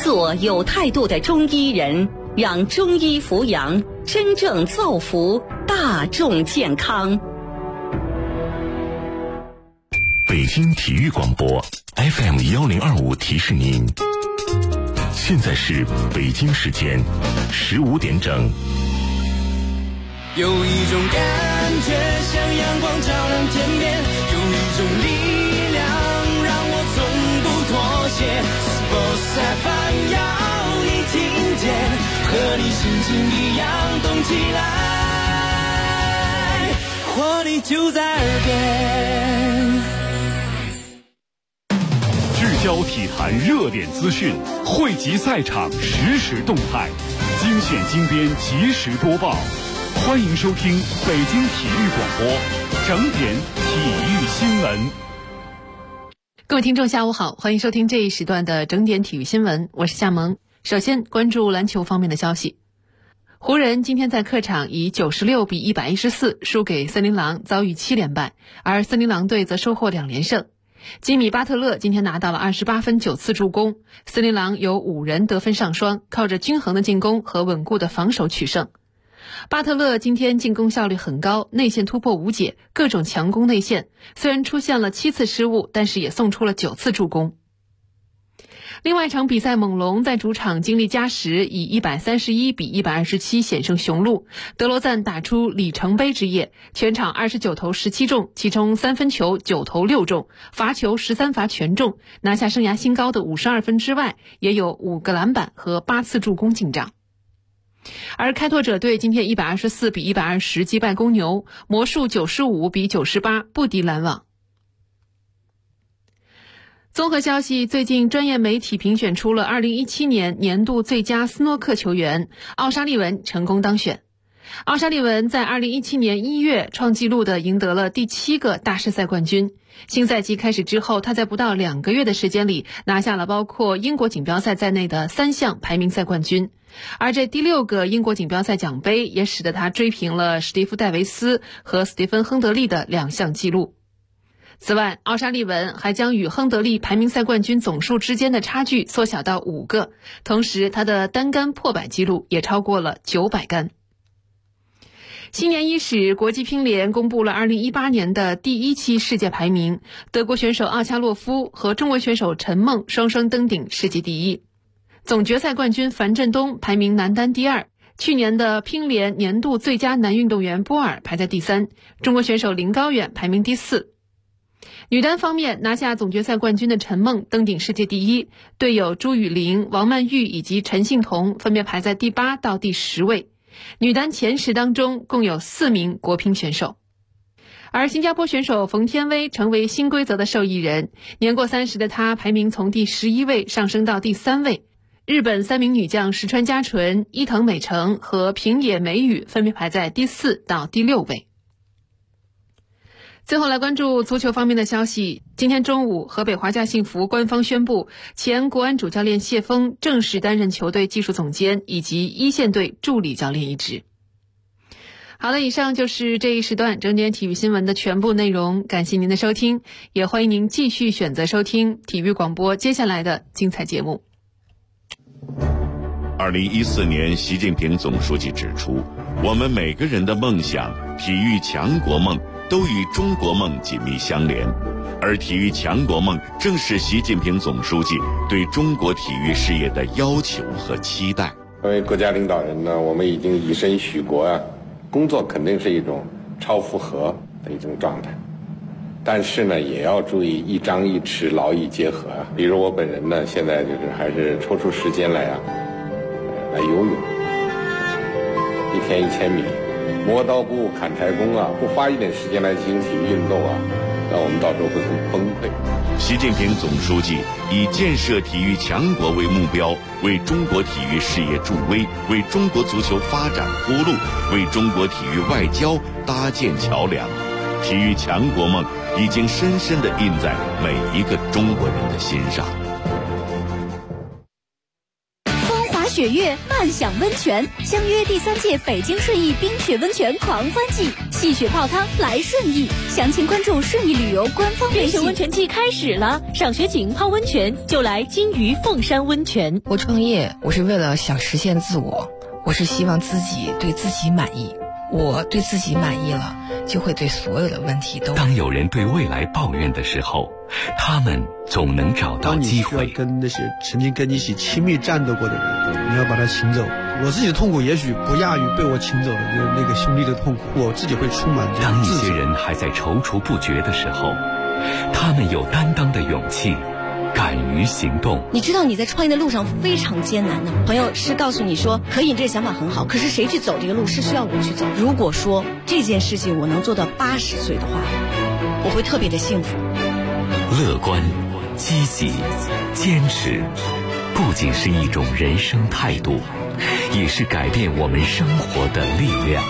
做有态度的中医人，让中医扶阳真正造福大众健康。 北京体育广播 FM1025 提示您，现在是北京时间15点整。 有一种感觉像阳光照亮天边，有一种力量让我从不妥协。Sports FM 要你听见，和你心情一样动起来，活力就在耳边。 聚焦体坛热点资讯，汇集赛场实时动态，精选精编及时播报。欢迎收听北京体育广播整点体育新闻。 各位听众下午好，欢迎收听这一时段的整点体育新闻，我是夏萌。首先关注篮球方面的消息。湖人今天在客场以96比114输给森林狼，遭遇7连败，而森林狼队则收获2连胜。吉米巴特勒今天拿到了28分9次助攻，森林狼有5人得分上双，靠着均衡的进攻和稳固的防守取胜。巴特勒今天进攻效率很高，内线突破无解，各种强攻内线，虽然出现了7次失误，但是也送出了9次助攻。另外一场比赛，猛龙在主场经历加时，以131比127险胜雄鹿。德罗赞打出里程碑之夜，全场29投17中，其中3分球9投6中，罚球13罚全中，拿下生涯新高的52分之外，也有5个篮板和8次助攻进账。而开拓者队今天124比120击败公牛，魔术95比98不敌篮网。综合消息，最近专业媒体评选出了2017年年度最佳斯诺克球员，奥沙利文成功当选。奥沙利文在2017年1月创纪录的赢得了第7个大师赛冠军。新赛季开始之后，他在不到2个月的时间里拿下了包括英国锦标赛在内的3项排名赛冠军，而这第6个英国锦标赛奖杯也使得他追平了史蒂夫·戴维斯和斯蒂芬·亨德利的2项纪录。此外，奥沙利文还将与亨德利排名赛冠军总数之间的差距缩小到5个，同时他的单杆破百纪录也超过了900杆。新年伊始，国际乒联公布了2018年的第1期世界排名，德国选手奥恰洛夫和中国选手陈梦双双登顶世界第1。总决赛冠军樊振东排名男单第2，去年的乒联年度最佳男运动员波尔排在第3，中国选手林高远排名第4。女单方面，拿下总决赛冠军的陈梦登顶世界第1，队友朱雨玲、王曼玉以及陈幸同分别排在第8到第10位。女单前10当中共有4名国乒选手。而新加坡选手冯天薇成为新规则的受益人，年过30的她排名从第11位上升到第3位。日本3名女将石川佳纯、伊藤美诚和平野美宇分别排在第4到第6位。最后来关注足球方面的消息。今天中午，河北华夏幸福官方宣布，前国安主教练谢峰正式担任球队技术总监以及一线队助理教练一职。好了，以上就是这一时段整点体育新闻的全部内容，感谢您的收听，也欢迎您继续选择收听体育广播接下来的精彩节目。 2014年，习近平总书记指出，我们每个人的梦想、体育强国梦都与中国梦紧密相连，而体育强国梦正是习近平总书记对中国体育事业的要求和期待。 作为国家领导人呢，我们已经以身许国啊，工作肯定是一种超负荷的一种状态，但是呢，也要注意一张一弛，劳逸结合啊。比如我本人呢，现在就是还是抽出时间来来游泳，1天1000米。磨刀不误砍柴工啊，不花一点时间来进行体育运动啊，那我们到时候会很崩溃。 习近平总书记以建设体育强国为目标，为中国体育事业助威，为中国足球发展铺路，为中国体育外交搭建桥梁。体育强国梦已经深深地印在每一个中国人的心上。 雪月，慢享温泉，相约第3届北京顺义冰雪温泉狂欢季，戏雪泡汤来顺义，详情关注顺义旅游官方微信。 冰雪温泉季开始了，赏雪景泡温泉就来金鱼凤山温泉。 我创业，我是为了想实现自我，我是希望自己对自己满意。我对自己满意了，就会对所有的问题都。 当有人对未来抱怨的时候，他们总能找到机会。 当你需要跟那些曾经跟你一起亲密战斗过的人，你要把他请走。我自己的痛苦也许不亚于被我请走的那个兄弟的痛苦，我自己会充满这种自责。 当一些人还在踌躇不决的时候，他们有担当的勇气，敢于行动。 你知道你在创业的路上非常艰难的，朋友是告诉你说可以，这个想法很好，可是谁去走这个路是需要我去走。如果说这件事情我能做到80岁的话，我会特别的幸福。 乐观、积极、坚持，不仅是一种人生态度，也是改变我们生活的力量。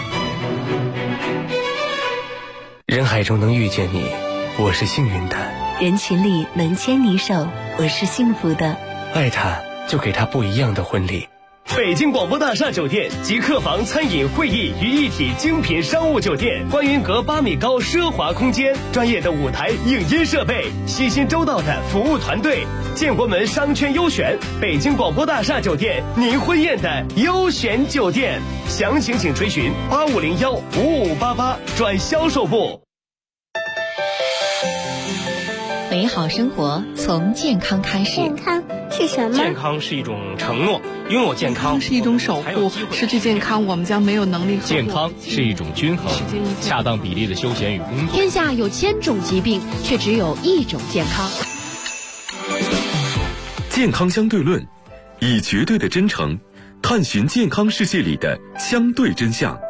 人海中能遇见你，我是幸运的。 人群里能牵你手，我是幸福的。 爱他，就给他不一样的婚礼。 北京广播大厦酒店集客房、餐饮、会议于一体精品商务酒店，观云阁8米高奢华空间，专业的舞台影音设备，细心周到的服务团队，建国门商圈优选，北京广播大厦酒店，您婚宴的优选酒店。详情请垂询8501-5588转销售部。 美好生活从健康开始。 健康是什么？ 健康是一种承诺，拥有健康是一种守护，失去健康我们将没有能力。 健康是一种均衡，恰当比例的休闲与工作。 天下有1000种疾病，却只有1种健康。 健康相对论，以绝对的真诚探寻健康世界里的相对真相。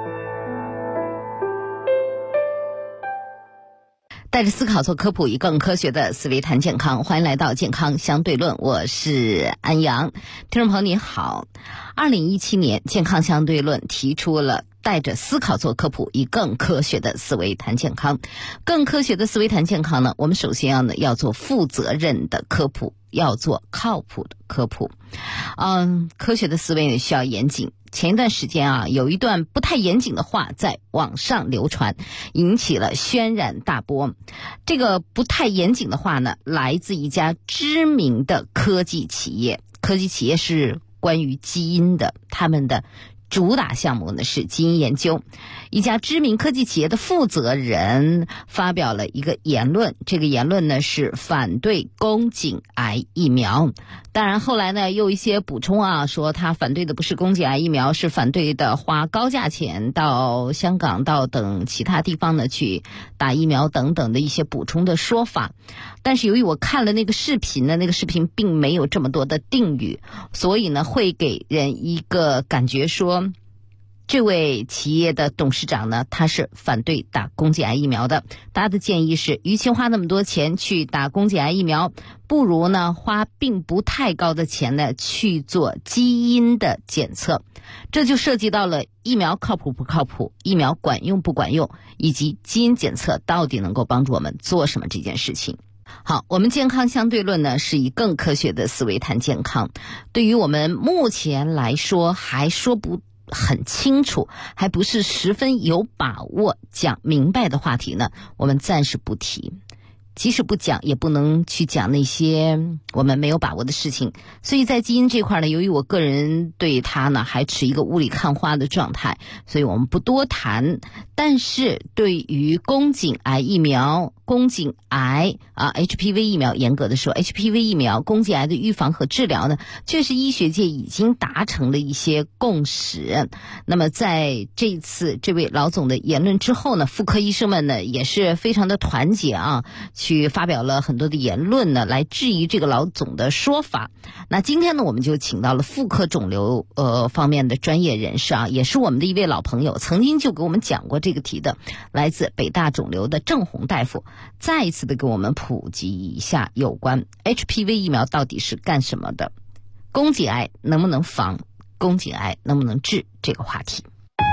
带着思考做科普，以更科学的思维谈健康。欢迎来到健康相对论，我是安阳。听众朋友你好，2017年健康相对论提出了带着思考做科普，以更科学的思维谈健康。更科学的思维谈健康呢，我们首先要做负责任的科普，要做靠谱的科普。科学的思维呢需要严谨。前一段时间有一段不太严谨的话在网上流传，引起了轩然大波。这个不太严谨的话呢，来自一家知名的科技企业。科技企业是关于基因的，他们的主打项目呢是基因研究。一家知名科技企业的负责人发表了一个言论，这个言论呢是反对宫颈癌疫苗。当然后来呢又一些补充说他反对的不是宫颈癌疫苗，是反对的花高价钱到香港到等其他地方呢去打疫苗等等的一些补充的说法。但是由于我看了那个视频呢，那个视频并没有这么多的定语，所以呢会给人一个感觉说这位企业的董事长呢，他是反对打宫颈癌疫苗的。他的建议是，与其花那么多钱去打宫颈癌疫苗，不如呢花并不太高的钱呢去做基因的检测。这就涉及到了疫苗靠谱不靠谱，疫苗管用不管用，以及基因检测到底能够帮助我们做什么这件事情。好，我们健康相对论呢是以更科学的思维谈健康。对于我们目前来说还说不很清楚，还不是十分有把握讲明白的话题呢，我们暂时不提。即使不讲，也不能去讲那些我们没有把握的事情。所以在基因这块呢，由于我个人对它呢还持一个雾里看花的状态，所以我们不多谈。但是对于宫颈癌疫苗、宫颈癌HPV 疫苗，严格的说 HPV 疫苗宫颈癌的预防和治疗呢，确实医学界已经达成了一些共识。那么在这一次这位老总的言论之后呢，妇科医生们呢也是非常的团结去发表了很多的言论呢，来质疑这个老总的说法。那今天呢，我们就请到了妇科肿瘤方面的专业人士也是我们的一位老朋友，曾经就给我们讲过这个题的，来自北大肿瘤的郑红大夫，再一次的给我们普及一下有关 HPV 疫苗到底是干什么的，宫颈癌能不能防，宫颈癌能不能治这个话题。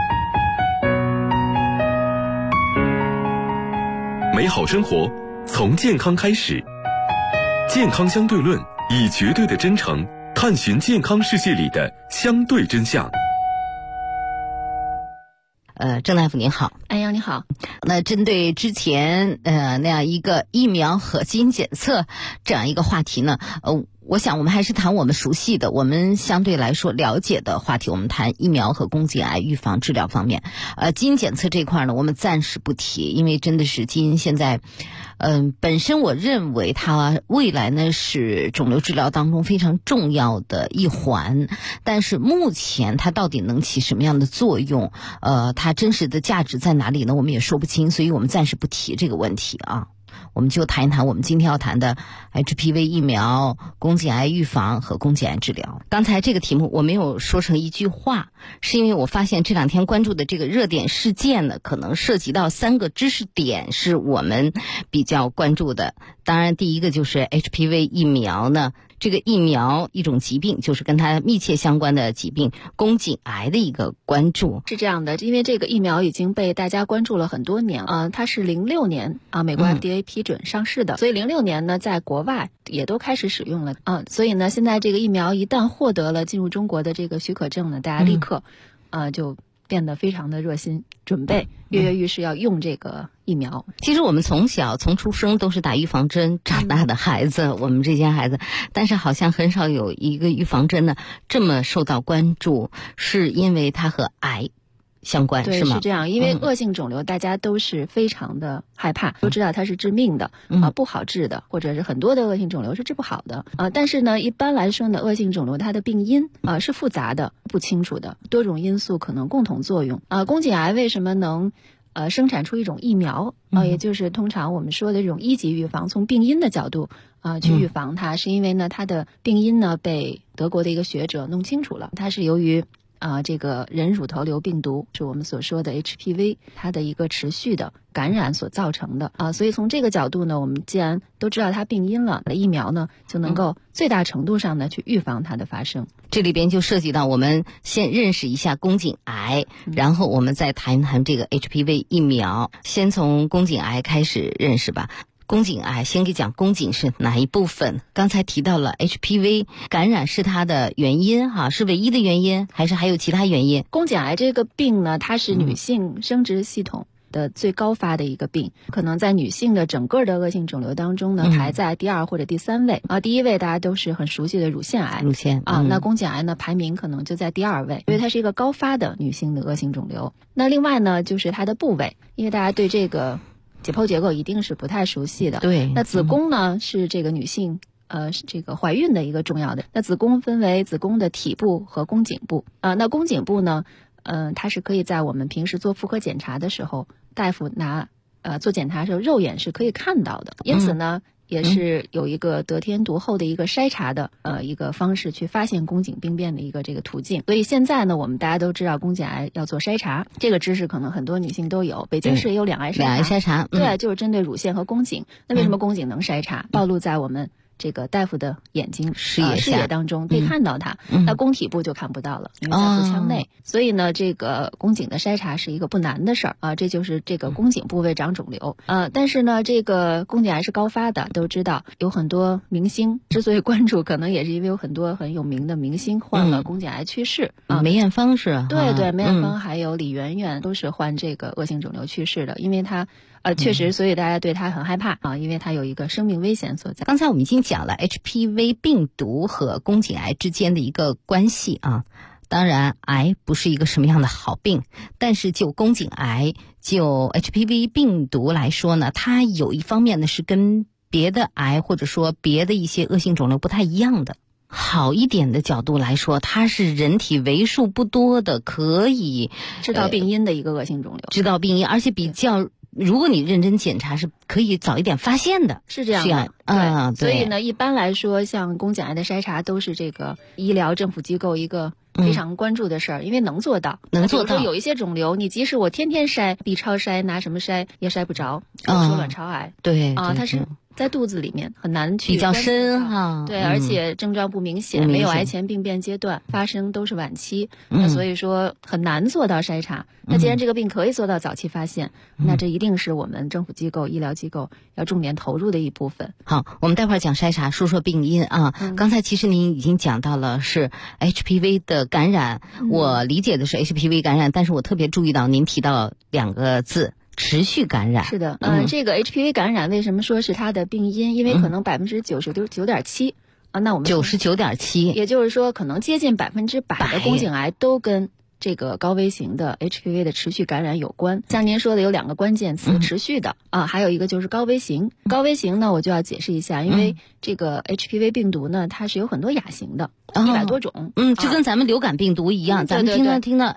美好生活从健康开始，健康相对论以绝对的真诚探寻健康世界里的相对真相。 郑大夫您好。 安阳你好。 那针对之前那样一个疫苗和基因检测这样一个话题呢，我想我们还是谈我们熟悉的，我们相对来说了解的话题。我们谈疫苗和宫颈癌预防治疗方面。基因检测这块呢，我们暂时不提，因为真的是基因现在本身我认为它未来呢是肿瘤治疗当中非常重要的一环，但是目前它到底能起什么样的作用，它真实的价值在哪里呢？我们也说不清，所以我们暂时不提这个问题啊。我们就谈一谈我们今天要谈的 HPV 疫苗、宫颈癌预防和宫颈癌治疗。刚才这个题目我没有说成一句话，是因为我发现这两天关注的这个热点事件呢，可能涉及到3个知识点是我们比较关注的。当然第一个就是 HPV 疫苗呢，这个疫苗一种疾病，就是跟它密切相关的疾病宫颈癌的一个关注。 是这样的，因为这个疫苗已经被大家关注了很多年它是06年美国 FDA 批准上市的，所以06年呢在国外也都开始使用了所以呢现在这个疫苗一旦获得了进入中国的这个许可证呢，大家立刻就变得非常的热心，准备跃跃欲试要用这个疫苗。 其实我们从出生都是打预防针长大的孩子，我们这些孩子，但是好像很少有一个预防针呢这么受到关注，是因为它和癌相关， 对， 是吗？ 是这样，因为恶性肿瘤大家都是非常的害怕，都知道它是致命的不好治的，或者是很多的恶性肿瘤是治不好的但是呢一般来说呢，恶性肿瘤它的病因是复杂的、不清楚的，多种因素可能共同作用宫颈癌为什么能生产出一种疫苗也就是通常我们说的这种1级预防，从病因的角度去预防它，是因为呢它的病因呢被德国的一个学者弄清楚了，它是由于这个人乳头瘤病毒，是我们所说的 HPV 它的一个持续的感染所造成的所以从这个角度呢，我们既然都知道它病因了，疫苗呢就能够最大程度上呢去预防它的发生。 这里边就涉及到我们先认识一下宫颈癌，然后我们再谈一谈这个 HPV 疫苗。先从宫颈癌开始认识吧。宫颈癌，先给讲宫颈是哪一部分？刚才提到了 HPV 感染是它的原因是唯一的原因，还是还有其他原因？ 宫颈癌这个病呢，它是女性生殖系统的最高发的一个病，可能在女性的整个的恶性肿瘤当中呢，排在第2或者第3位第1位大家都是很熟悉的乳腺癌，那宫颈癌呢排名可能就在第2位，因为它是一个高发的女性的恶性肿瘤。那另外呢就是它的部位，因为大家对这个解剖结构一定是不太熟悉的。 对， 那子宫呢是这个女性是这个怀孕的一个重要的。那子宫分为子宫的体部和宫颈部那宫颈部呢它是可以在我们平时做妇科检查的时候，大夫拿做检查的时候肉眼是可以看到的，因此呢也是有一个得天独厚的一个筛查的一个方式去发现宫颈病变的一个这个途径。所以现在呢我们大家都知道宫颈癌要做筛查，这个知识可能很多女性都有，北京市也有2癌筛查，对，就是针对乳腺和宫颈。那为什么宫颈能筛查？暴露在我们这个大夫的眼睛视野当中，可以看到它那宫体部就看不到了，因为在腹腔内所以呢这个宫颈的筛查是一个不难的事儿这就是这个宫颈部位长肿瘤但是呢这个宫颈癌是高发的，都知道有很多明星之所以关注，可能也是因为有很多很有名的明星患了宫颈癌去世梅艳芳是对梅艳芳还有李媛媛都是患这个恶性肿瘤去世的，因为她确实，所以大家对它很害怕因为它有一个生命危险所在。 刚才我们已经讲了 HPV 病毒和宫颈癌之间的一个关系当然癌不是一个什么样的好病，但是就宫颈癌就 HPV 病毒来说呢，它有一方面呢是跟别的癌或者说别的一些恶性肿瘤不太一样的。好一点的角度来说，它是人体为数不多的可以知道病因的一个恶性肿瘤， 知道病因，而且比较如果你认真检查是可以早一点发现的， 是这样的。对，所以呢一般来说像宫颈癌的筛查都是这个医疗政府机构一个非常关注的事儿因为能做到。比如说有一些肿瘤你即使我天天筛 B 超筛拿什么筛也筛不着，比如说卵巢癌对它是在肚子里面很难去比较深对而且症状不明显没有癌前病变阶段，发生都是晚期那所以说很难做到筛查那既然这个病可以做到早期发现那这一定是我们政府机构医疗机机构要重点投入的一部分。 好，我们待会儿讲筛查，说说病因啊。刚才其实您已经讲到了是 HPV 的感染，我理解的是 HPV 感染，但是我特别注意到您提到2个字。持续感染是的，这个 HPV 感染为什么说是它的病因？因为可能99.7%啊，那我们 99.7%， 也就是说可能接近100%的宫颈癌都跟这个高危型的 HPV 的持续感染有关。像您说的有2个关键词，持续的啊，还有一个就是高危型。高危型呢，我就要解释一下，因为这个 HPV 病毒呢，它是有很多亚型的，100多种， 就跟咱们流感病毒一样，咱们听到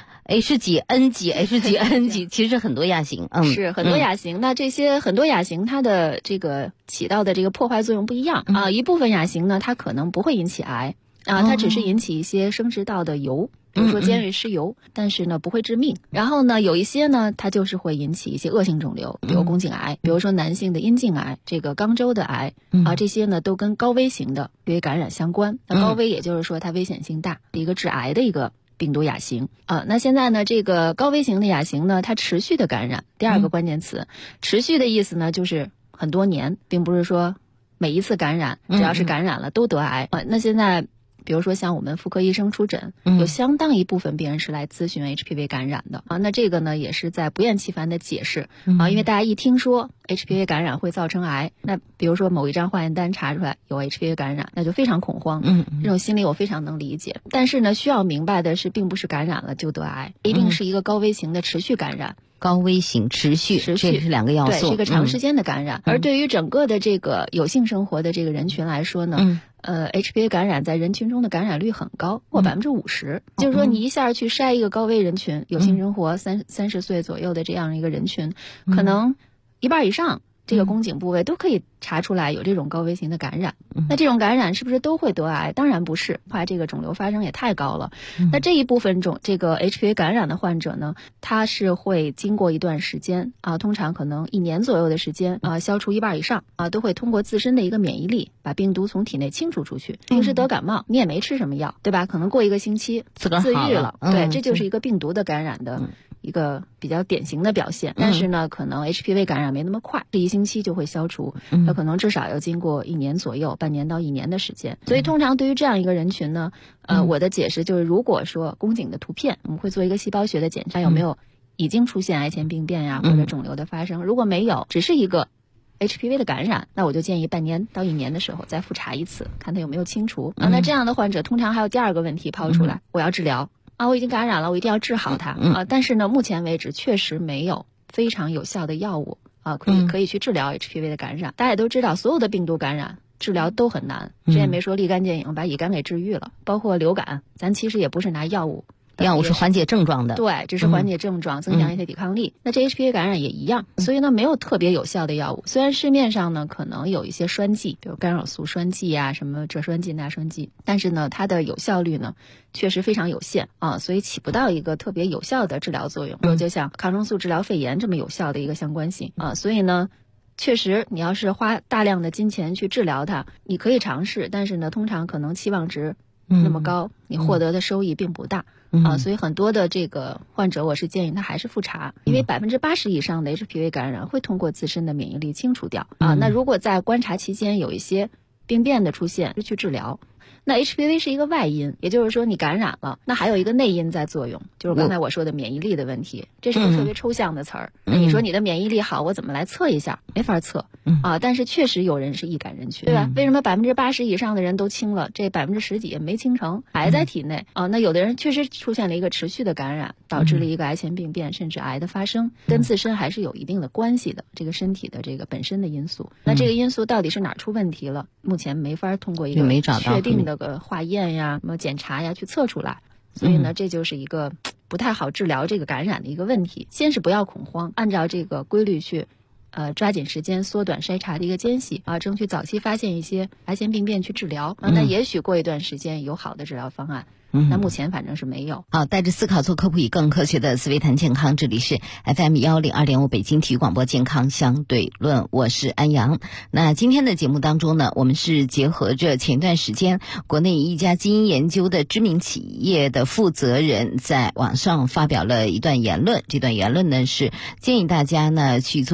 H 几 N 几 H 几 N 几，其实很多亚型， 是很多亚型。那这些很多亚型，它的这个起到的这个破坏作用不一样啊。一部分亚型呢，它可能不会引起癌啊，它只是引起一些生殖道的疣，比如说尖锐湿疣，但是呢不会致命。然后呢，有一些呢，它就是会引起一些恶性肿瘤，比如宫颈癌，比如说男性的阴茎癌，这个肛周的癌啊，这些呢都跟高危型的血液感染相关。那高危也就是说它危险性大，一个致癌的一个病毒亚型啊。那现在呢，这个高危型的亚型呢，它持续的感染，第2个关键词，持续的意思呢，就是很多年，并不是说每一次感染只要是感染了都得癌啊。那现在比如说像我们妇科医生出诊，有相当一部分病人是来咨询 HPV 感染的啊。那这个呢也是在不厌其烦的解释啊，因为大家一听说 HPV 感染会造成癌，那比如说某一张化验单查出来有 HPV 感染，那就非常恐慌。这种心理我非常能理解。但是呢，需要明白的是，并不是感染了就得癌，一定是一个高危型的持续感染。 高危型持续，这是2个要素， 对，是一个长时间的感染。而对于整个的这个有性生活的这个人群来说呢，HPV 感染在人群中的感染率很高，过50%。就是说，你一下去筛一个高危人群，有性生活30岁左右的这样一个人群，可能1半以上这个宫颈部位都可以查出来有这种高危型的感染。那这种感染是不是都会得癌？当然不是，怕这个肿瘤发生也太高了。那这一部分这个 HPV 感染的患者呢，他是会经过一段时间啊，通常可能1年左右的时间啊，消除1半以上啊，都会通过自身的一个免疫力把病毒从体内清除出去。平时得感冒你也没吃什么药，对吧？可能过1个星期自愈了。对，这就是一个病毒的感染的一个比较典型的表现。但是呢，可能 HPV 感染没那么快，这1星期就会消除，那可能至少要经过1年左右，半年到1年的时间。所以通常对于这样一个人群呢，我的解释就是，如果说宫颈的图片，我们会做一个细胞学的检查，有没有已经出现癌前病变呀，或者肿瘤的发生。如果没有，只是一个 HPV 的感染，那我就建议半年到1年的时候再复查一次，看它有没有清除啊。那这样的患者通常还有第2个问题抛出来，我要治疗啊，我已经感染了，我一定要治好它啊。但是呢，目前为止确实没有非常有效的药物啊，可以去治疗 HPV 的感染。大家也都知道，所有的病毒感染治疗都很难，之前没说立竿见影把乙肝给治愈了，包括流感，咱其实也不是拿药物是缓解症状的， 对，只是缓解症状，增强一些抵抗力。那这 HPV 感染也一样，所以呢，没有特别有效的药物。虽然市面上呢可能有一些栓剂，比如干扰素栓剂啊，什么这栓剂那栓剂，但是呢，它的有效率呢确实非常有限啊，所以起不到一个特别有效的治疗作用。就像抗生素治疗肺炎这么有效的一个相关性啊，所以呢，确实你要是花大量的金钱去治疗它，你可以尝试，但是呢，通常可能期望值那么高，你获得的收益并不大。所以很多的这个患者，我是建议他还是复查，因为80%以上的 HPV 感染会通过自身的免疫力清除掉啊。那如果在观察期间有一些病变的出现，就去治疗。那 HPV 是一个外因，也就是说你感染了，那还有一个内因在作用，就是刚才我说的免疫力的问题。这是个特别抽象的词儿。那你说你的免疫力好，我怎么来测一下？没法测啊。但是确实有人是易感人群，对吧？为什么80%以上的人都清了，这10%几没清成，癌在体内啊？那有的人确实出现了一个持续的感染，导致了一个癌前病变，甚至癌的发生，跟自身还是有一定的关系的，这个身体的这个本身的因素。那这个因素到底是哪儿出问题了？目前没法通过一个确定的个化验呀、什么检查呀去测出来。所以呢，这就是一个不太好治疗这个感染的一个问题。先是不要恐慌，按照这个规律去抓紧时间缩短筛查的一个间隙啊，争取早期发现一些癌前病变去治疗啊。那也许过一段时间有好的治疗方案。那目前反正是没有。 好，带着思考做科普，以更科学的思维谈健康。这里是 FM 102.5北京体育广播健康相对论，我是安阳。那今天的节目当中呢，我们是结合着前段时间国内一家基因研究的知名企业的负责人在网上发表了一段言论。这段言论呢是建议大家呢去做基因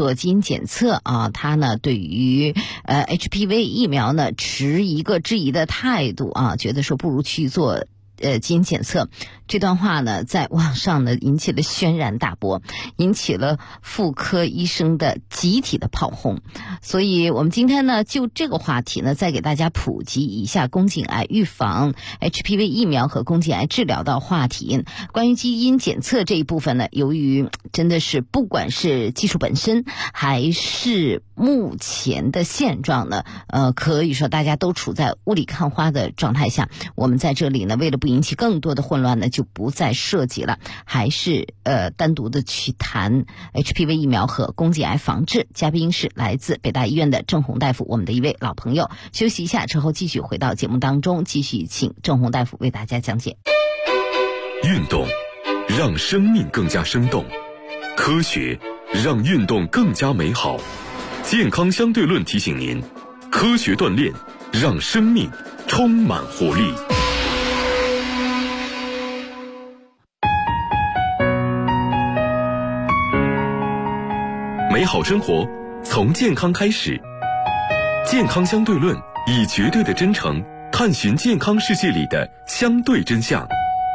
检测啊，它呢对于HPV 疫苗呢持一个质疑的态度啊，觉得说不如去做基因检测。这段话呢在网上呢引起了轩然大波，引起了妇科医生的集体的炮轰。所以我们今天呢就这个话题呢再给大家普及一下宫颈癌预防、HPV 疫苗和宫颈癌治疗的话题。关于基因检测这一部分呢，由于真的是不管是技术本身还是目前的现状呢，可以说大家都处在雾里看花的状态下。我们在这里呢为了不引起更多的混乱呢，就不再涉及了，还是单独的去谈 HPV 疫苗和宫颈癌防治。嘉宾是来自北大医院的郑红大夫，我们的一位老朋友。休息一下之后继续回到节目当中，继续请郑红大夫为大家讲解。 运动让生命更加生动，科学让运动更加美好。健康相对论提醒您，科学锻炼让生命充满活力。美好生活从健康开始，健康相对论以绝对的真诚探寻健康世界里的相对真相。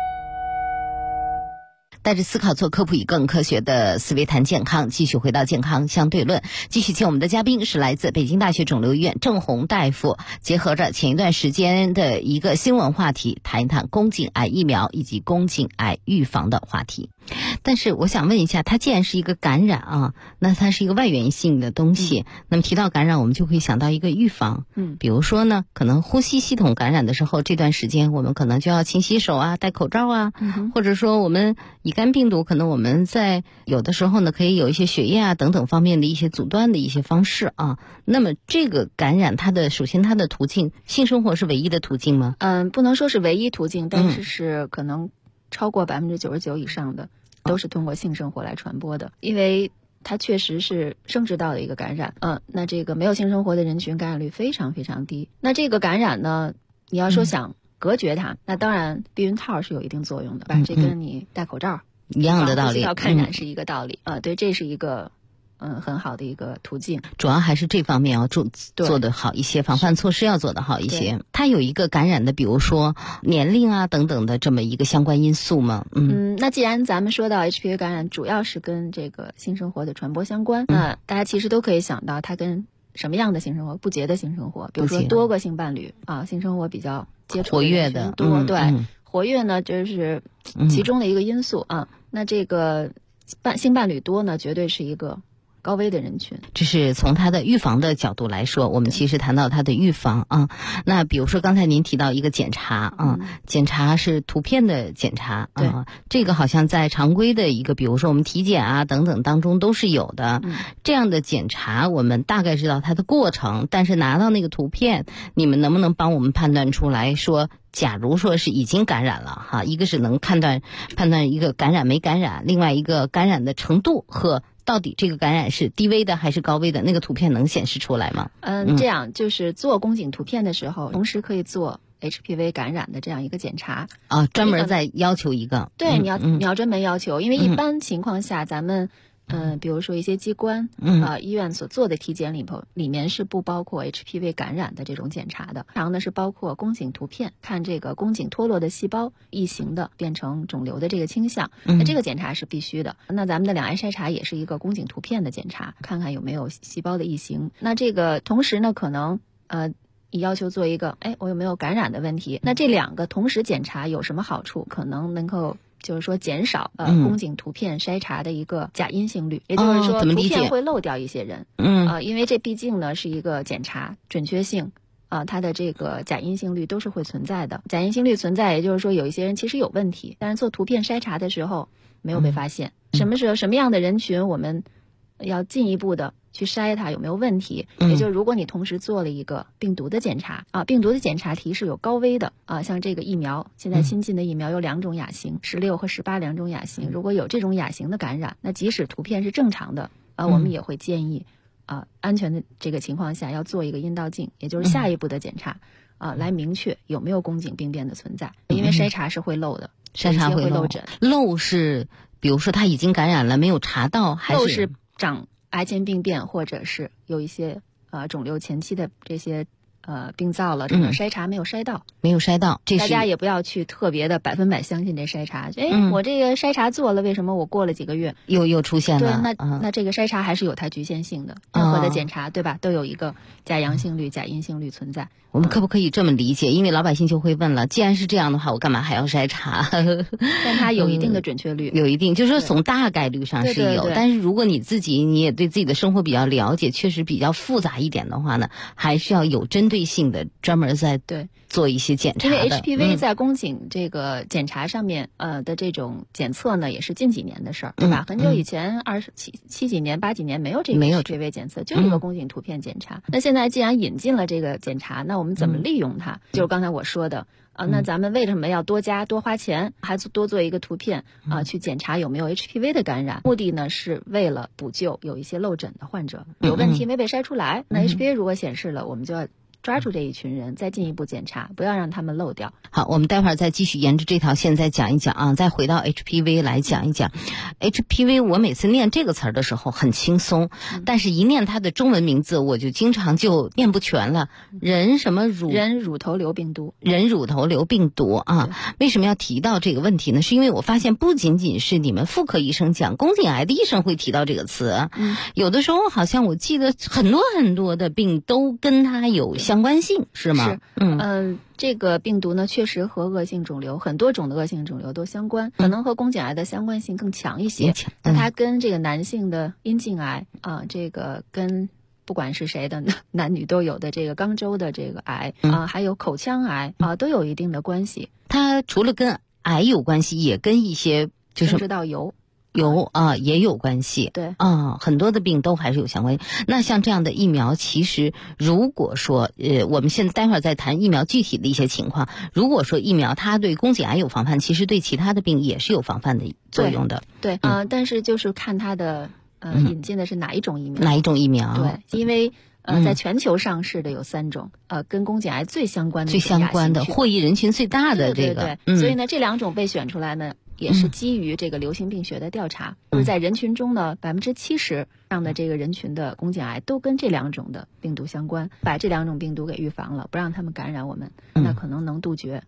带着思考做科普，以更科学的思维谈健康。继续回到健康相对论，继续请我们的嘉宾是来自北京大学肿瘤医院郑红大夫，结合着前一段时间的一个新闻话题，谈一谈宫颈癌疫苗以及宫颈癌预防的话题。但是我想问一下，它既然是一个感染啊，那它是一个外源性的东西，那么提到感染我们就会想到一个预防。比如说呢，可能呼吸系统感染的时候，这段时间我们可能就要勤洗手啊，戴口罩啊，或者说我们乙肝病毒可能我们在有的时候呢可以有一些血液啊等等方面的一些阻断的一些方式啊。那么这个感染它的首先它的途径，性生活是唯一的途径吗？ 不能说是唯一途径，但是是可能超过99%以上的都是通过性生活来传播的，因为它确实是生殖道的一个感染。那这个没有性生活的人群感染率非常非常低。那这个感染呢，你要说想隔绝它，那当然避孕套是有一定作用的，这跟你戴口罩一样的道理， 要感染是一个道理。对，这是一个很好的一个途径。 主要还是这方面要做得好一些，防范措施要做得好一些。它有一个感染的比如说年龄啊等等的这么一个相关因素吗？ 那既然咱们说到 HPV 感染主要是跟这个性生活的传播相关，那大家其实都可以想到它跟什么样的性生活，不洁的性生活，比如说多个性伴侣啊，性生活比较接触活跃的多，对，活跃呢就是其中的一个因素啊。那这个性伴侣多呢，绝对是一个高危的人群。 这是从它的预防的角度来说，我们其实谈到它的预防啊。那比如说刚才您提到一个检查啊，检查是图片的检查啊，这个好像在常规的一个比如说我们体检啊等等当中都是有的。这样的检查我们大概知道它的过程，但是拿到那个图片，你们能不能帮我们判断出来说，假如说是已经感染了哈，一个是能判断一个感染没感染，另外一个感染的程度和到底这个感染是低危的还是高危的，那个图片能显示出来吗？ 这样就是做宫颈图片的时候，同时可以做 HPV 感染的这样一个检查啊，专门再要求一个。 对，你要专门要求，因为一般情况下咱们比如说一些机关医院所做的体检里面是不包括 HPV 感染的这种检查的，常呢是包括宫颈图片，看这个宫颈脱落的细胞异形的变成肿瘤的这个倾向，那这个检查是必须的。那咱们的两癌筛查也是一个宫颈图片的检查，看看有没有细胞的异形。那这个同时呢，可能你要求做一个我有没有感染的问题。那这两个同时检查有什么好处？可能能够就是说减少宫颈图片筛查的一个假阴性率，也就是说图片会漏掉一些人。因为这毕竟呢是一个检查，准确性它的这个假阴性率都是会存在的。假阴性率存在，也就是说有一些人其实有问题，但是做图片筛查的时候没有被发现。什么样的人群我们要进一步的去筛它有没有问题，也就是如果你同时做了一个病毒的检查病毒的检查题是有高危的像这个疫苗，现在新进的疫苗有2种亚型，16和18两种亚型，如果有这种亚型的感染，那即使图片是正常的我们也会建议安全的这个情况下要做一个阴道镜，也就是下一步的检查来明确有没有宫颈病变的存在，因为筛查是会漏的， 筛查会漏诊。 漏是比如说他已经感染了没有查到，还是漏是长癌前病变或者是有一些肿瘤前期的这些病灶了，这个筛查没有筛到，这是大家也不要去特别的100%相信这筛查。我这个筛查做了，为什么我过了几个月又出现了？ 对，那这个筛查还是有它局限性的，任何的检查对吧，都有一个假阳性率、假阴性率存在。 我们可不可以这么理解？因为老百姓就会问了，既然是这样的话，我干嘛还要筛查？ 但它有一定的准确率， 有一定，就是说从大概率上是有， 对， 但是如果你也对自己的生活比较了解，确实比较复杂一点的话呢，还是要有针对性的专门在做一些检查的。 因为 HPV 在宫颈这个检查上面的这种检测呢，也是近几年的事儿，对吧？很久以前7几年、8几年没有这个 HPV 检测，就是一个宫颈图片检查。那现在既然引进了这个检查，那我们怎么利用它？就是刚才我说的那咱们为什么要多花钱，还多做一个图片去检查有没有 HPV 的感染？目的呢是为了补救有一些漏诊的患者，有问题没被筛出来，那 HPV 如果显示了，我们就要抓住这一群人，再进一步检查，不要让他们漏掉。 好，我们待会儿再继续沿着这条线再讲一讲再回到 HPV 来讲一讲。HPV 我每次念这个词儿的时候很轻松，但是一念它的中文名字，我就经常就念不全了。人乳头瘤病毒为什么要提到这个问题呢？是因为我发现不仅仅是你们妇科医生讲，宫颈癌的医生会提到这个词。有的时候好像我记得很多的病都跟它有相关性，是吗？ 这个病毒呢，确实和恶性肿瘤很多种的恶性肿瘤都相关，可能和宫颈癌的相关性更强一些。那它跟这个男性的阴茎癌这个跟不管是谁的男女都有的这个肛周的这个癌还有口腔癌都有一定的关系。 它除了跟癌有关系，也跟一些就是生殖道疣也有关系。 对很多的病都还是有相关。那像这样的疫苗，其实如果说我们现在待会儿再谈疫苗具体的一些情况。如果说疫苗它对宫颈癌有防范，其实对其他的病也是有防范的作用的。 对但是就是看它的引进的是哪一种疫苗。对，因为在全球上市的有3种，跟宫颈癌最相关的获益人群最大的这个。 对，所以呢，这2种被选出来呢，也是基于这个流行病学的调查，就是在人群中呢，70%上的这个人群的宫颈癌都跟这2种的病毒相关，把这2种病毒给预防了，不让他们感染我们，那可能能杜绝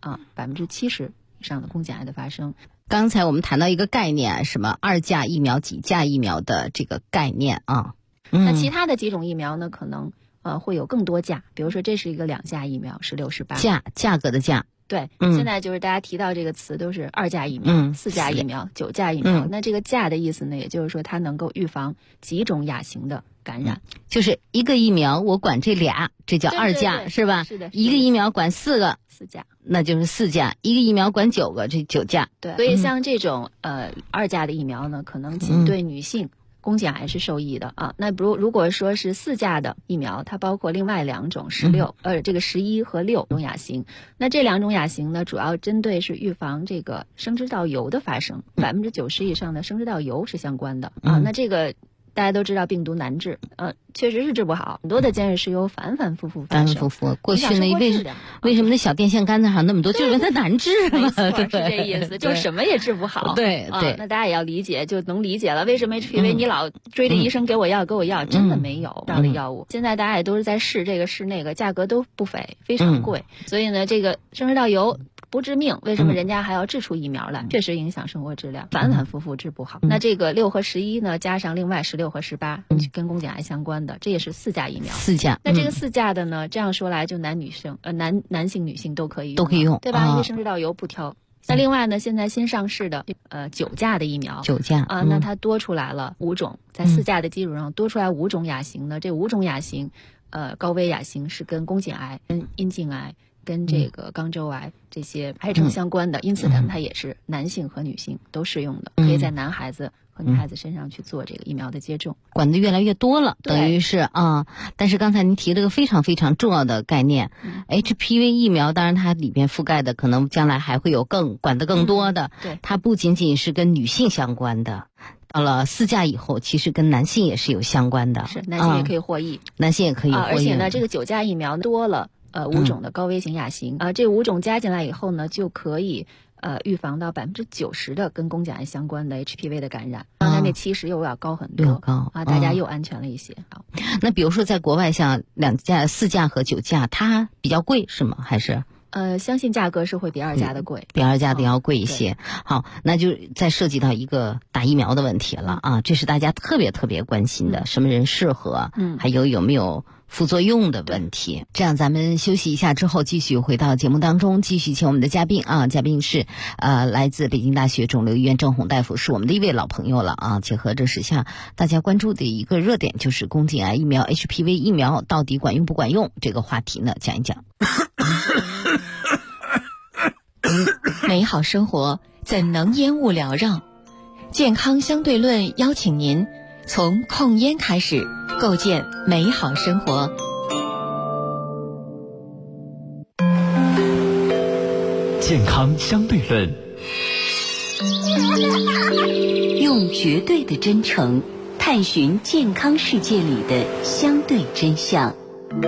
70%以上的宫颈癌的发生。 刚才我们谈到一个概念，什么2价疫苗、几价疫苗的这个概念那其他的几种疫苗呢，可能会有更多价，比如说这是一个2价疫苗，16、18 价格的价。 对，现在就是大家提到这个词都是2价疫苗、4价疫苗、9价疫苗。那这个价的意思呢，也就是说它能够预防几种亚型的感染。 就是一个疫苗我管这俩，这叫2价，是吧？ 是的。 一个疫苗管4个 ，4价， 那就是4价。一个疫苗管9个，这9价。 对，所以像这种2价的疫苗呢，可能仅对女性宫颈癌是受益的那如果说是4价的疫苗，它包括另外2种这个11和6种亚型。那这2种亚型呢，主要针对是预防这个生殖道疣的发生，90%以上的生殖道疣是相关的那这个大家都知道病毒难治，确实是治不好，很多的尖锐湿疣反反复复发生。 过去那为什么那小电线杆子上那么多，就是因为它难治嘛， 是这意思，就什么也治不好。 对那大家也要理解，就能理解了为什么 HPV 你老追着医生给我药，真的没有这样的药物。现在大家也都是在试这个试那个，价格都不菲，非常贵。所以呢，这个生殖道疣不致命，为什么人家还要制出疫苗来？确实影响生活质量，反反复复治不好。那这个6和11呢，加上另外16和18跟宫颈癌相关的，这也是4价疫苗。 4价。 那这个4价的呢，这样说来就男性女性都可以用， 对吧？因为生殖道疣不挑。那另外呢，现在新上市的9价的疫苗 ，9价那它多出来了5种，在4价的基础上多出来5种亚型呢。这5种亚型，高危亚型是跟宫颈癌、跟阴茎癌、跟这个肛周癌这些癌症相关的，因此呢，它也是男性和女性都适用的，可以在男孩子和女孩子身上去做这个疫苗的接种， 管得越来越多了，等于是但是刚才您提了个非常非常重要的概念，HPV 疫苗，当然它里边覆盖的可能将来还会有管得更多的， 对， 它不仅仅是跟女性相关的。到了4价以后，其实跟男性也是有相关的， 是男性也可以获益， 男性也可以获益， 而且呢，这个9价疫苗多了5种的高危型亚型这5种加进来以后呢，就可以预防到90%的跟宫颈癌相关的 HPV 的感染。刚才那70又要高很多， 又高啊，大家又安全了一些。 那比如说在国外，像2价、4价和9价，它比较贵是吗？还是？ 相信价格是会比2价的贵， 比2价的要贵一些。好，那就再涉及到一个打疫苗的问题了啊，这是大家特别关心的，什么人适合，还有没有副作用的问题。这样咱们休息一下之后，继续回到节目当中，继续请我们的嘉宾啊，嘉宾是来自北京大学肿瘤医院郑红大夫，是我们的一位老朋友了啊。结合着时下大家关注的一个热点，就是宫颈癌疫苗 HPV 疫苗到底管用不管用这个话题呢，讲一讲。 美好生活怎能烟雾缭绕？健康相对论邀请您从控烟开始，构建美好生活。 健康相对论， 用绝对的真诚探寻健康世界里的相对真相。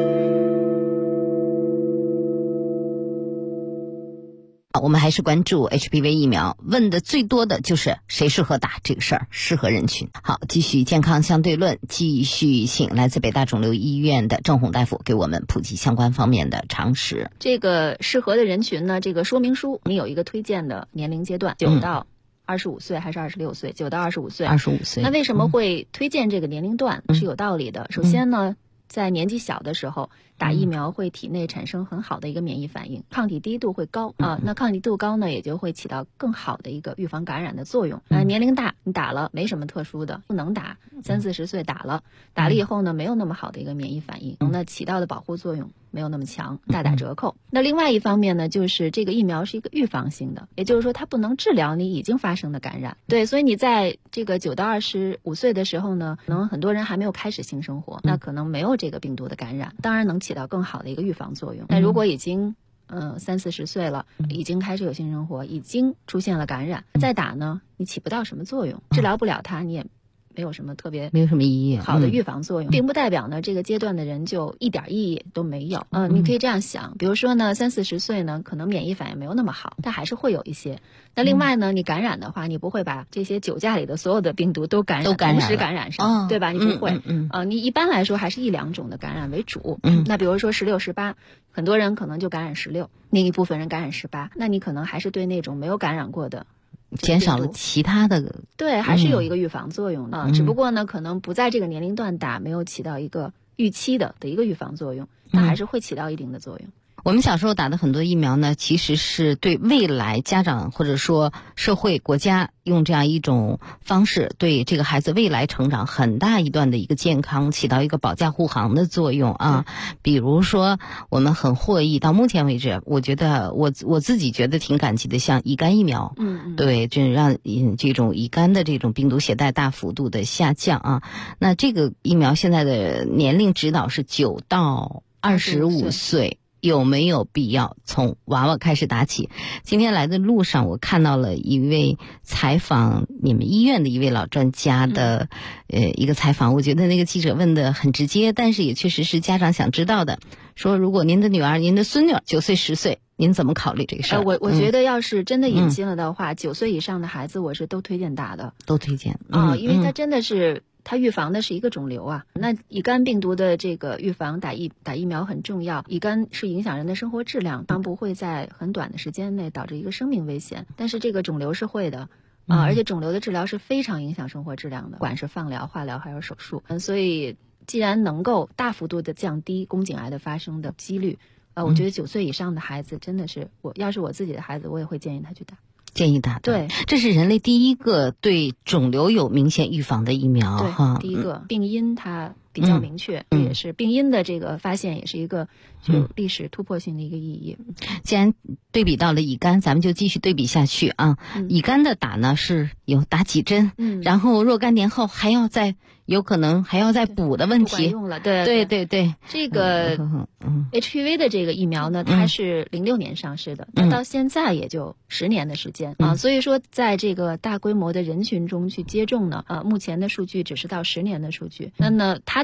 我们还是关注 HPV 疫苗，问的最多的就是谁适合打这个事儿，适合人群。好，继续健康相对论，继续请来自北大肿瘤医院的郑红大夫给我们普及相关方面的常识。 这个适合的人群呢，这个说明书你有一个推荐的年龄阶段，9到25岁还是26岁？9到25岁。 25岁。 那为什么会推荐这个年龄段？是有道理的。首先呢，在年纪小的时候打疫苗会体内产生很好的一个免疫反应，抗体低度会高啊。那抗体度高呢，也就会起到更好的一个预防感染的作用。年龄大你打了没什么特殊的，不能打，30-40岁打了以后呢，没有那么好的一个免疫反应，那起到的保护作用没有那么强，大打折扣。那另外一方面呢，就是这个疫苗是一个预防性的，也就是说它不能治疗你已经发生的感染。对，所以你在这个9到25岁的时候呢，可能很多人还没有开始性生活，那可能没有这个病毒的感染，当然能起到更好的一个预防作用。但如果已经30-40岁了，已经开始有性生活，已经出现了感染，再打呢，你起不到什么作用，治疗不了它，你也没有什么特别没有什么意义好的预防作用，并不代表呢这个阶段的人就一点意义都没有。你可以这样想，比如说呢30-40岁呢，可能免疫反应没有那么好，但还是会有一些。那另外呢，你感染的话，你不会把这些9价里的所有的病毒都同时感染上，对吧？你不会。你一般来说还是1-2种的感染为主。那比如说16、18，很多人可能就感染16，另一部分人感染18，那你可能还是对那种没有感染过的。 减少了其他的， 对，还是有一个预防作用的，只不过呢，可能不在这个年龄段打，没有起到一个预期的一个预防作用，但还是会起到一定的作用。 我们小时候打的很多疫苗呢，其实是对未来家长或者说社会国家用这样一种方式，对这个孩子未来成长很大一段的一个健康起到一个保驾护航的作用啊。比如说我们很获益，到目前为止，我觉得我自己觉得挺感激的，像乙肝疫苗，对，这让这种乙肝的这种病毒携带大幅度的下降啊。那这个疫苗现在的年龄指导是9到25岁。有没有必要从娃娃开始打起？今天来的路上，我看到了一位采访你们医院的一位老专家的一个采访，我觉得那个记者问的很直接，但是也确实是家长想知道的。说如果您的女儿、您的孙女9岁、10岁，您怎么考虑这个事儿？ 我觉得要是真的引进了的话，9岁以上的孩子我是都推荐打的， 都推荐因为它真的是。它预防的是一个肿瘤啊，那乙肝病毒的这个预防打疫苗很重要。乙肝是影响人的生活质量，当然不会在很短的时间内导致一个生命危险，但是这个肿瘤是会的而且肿瘤的治疗是非常影响生活质量的，不管是放疗、化疗还有手术。所以既然能够大幅度的降低宫颈癌的发生的几率，我觉得9岁以上的孩子真的是，要是我自己的孩子，我也会建议他去打。 建议打， 对， 这是人类第一个对肿瘤有明显预防的疫苗哈。 第一个病因它比较明确，也是病因的这个发现，也是一个就历史突破性的一个意义。 既然对比到了乙肝，咱们就继续对比下去啊。乙肝的打呢是有打几针，然后若干年后还要有可能还要再补的问题， 不管用了，对。这个HPV 的这个疫苗呢，它是06年上市的，到现在也就10年的时间所以说在这个大规模的人群中去接种呢，目前的数据只是到10年的数据。那它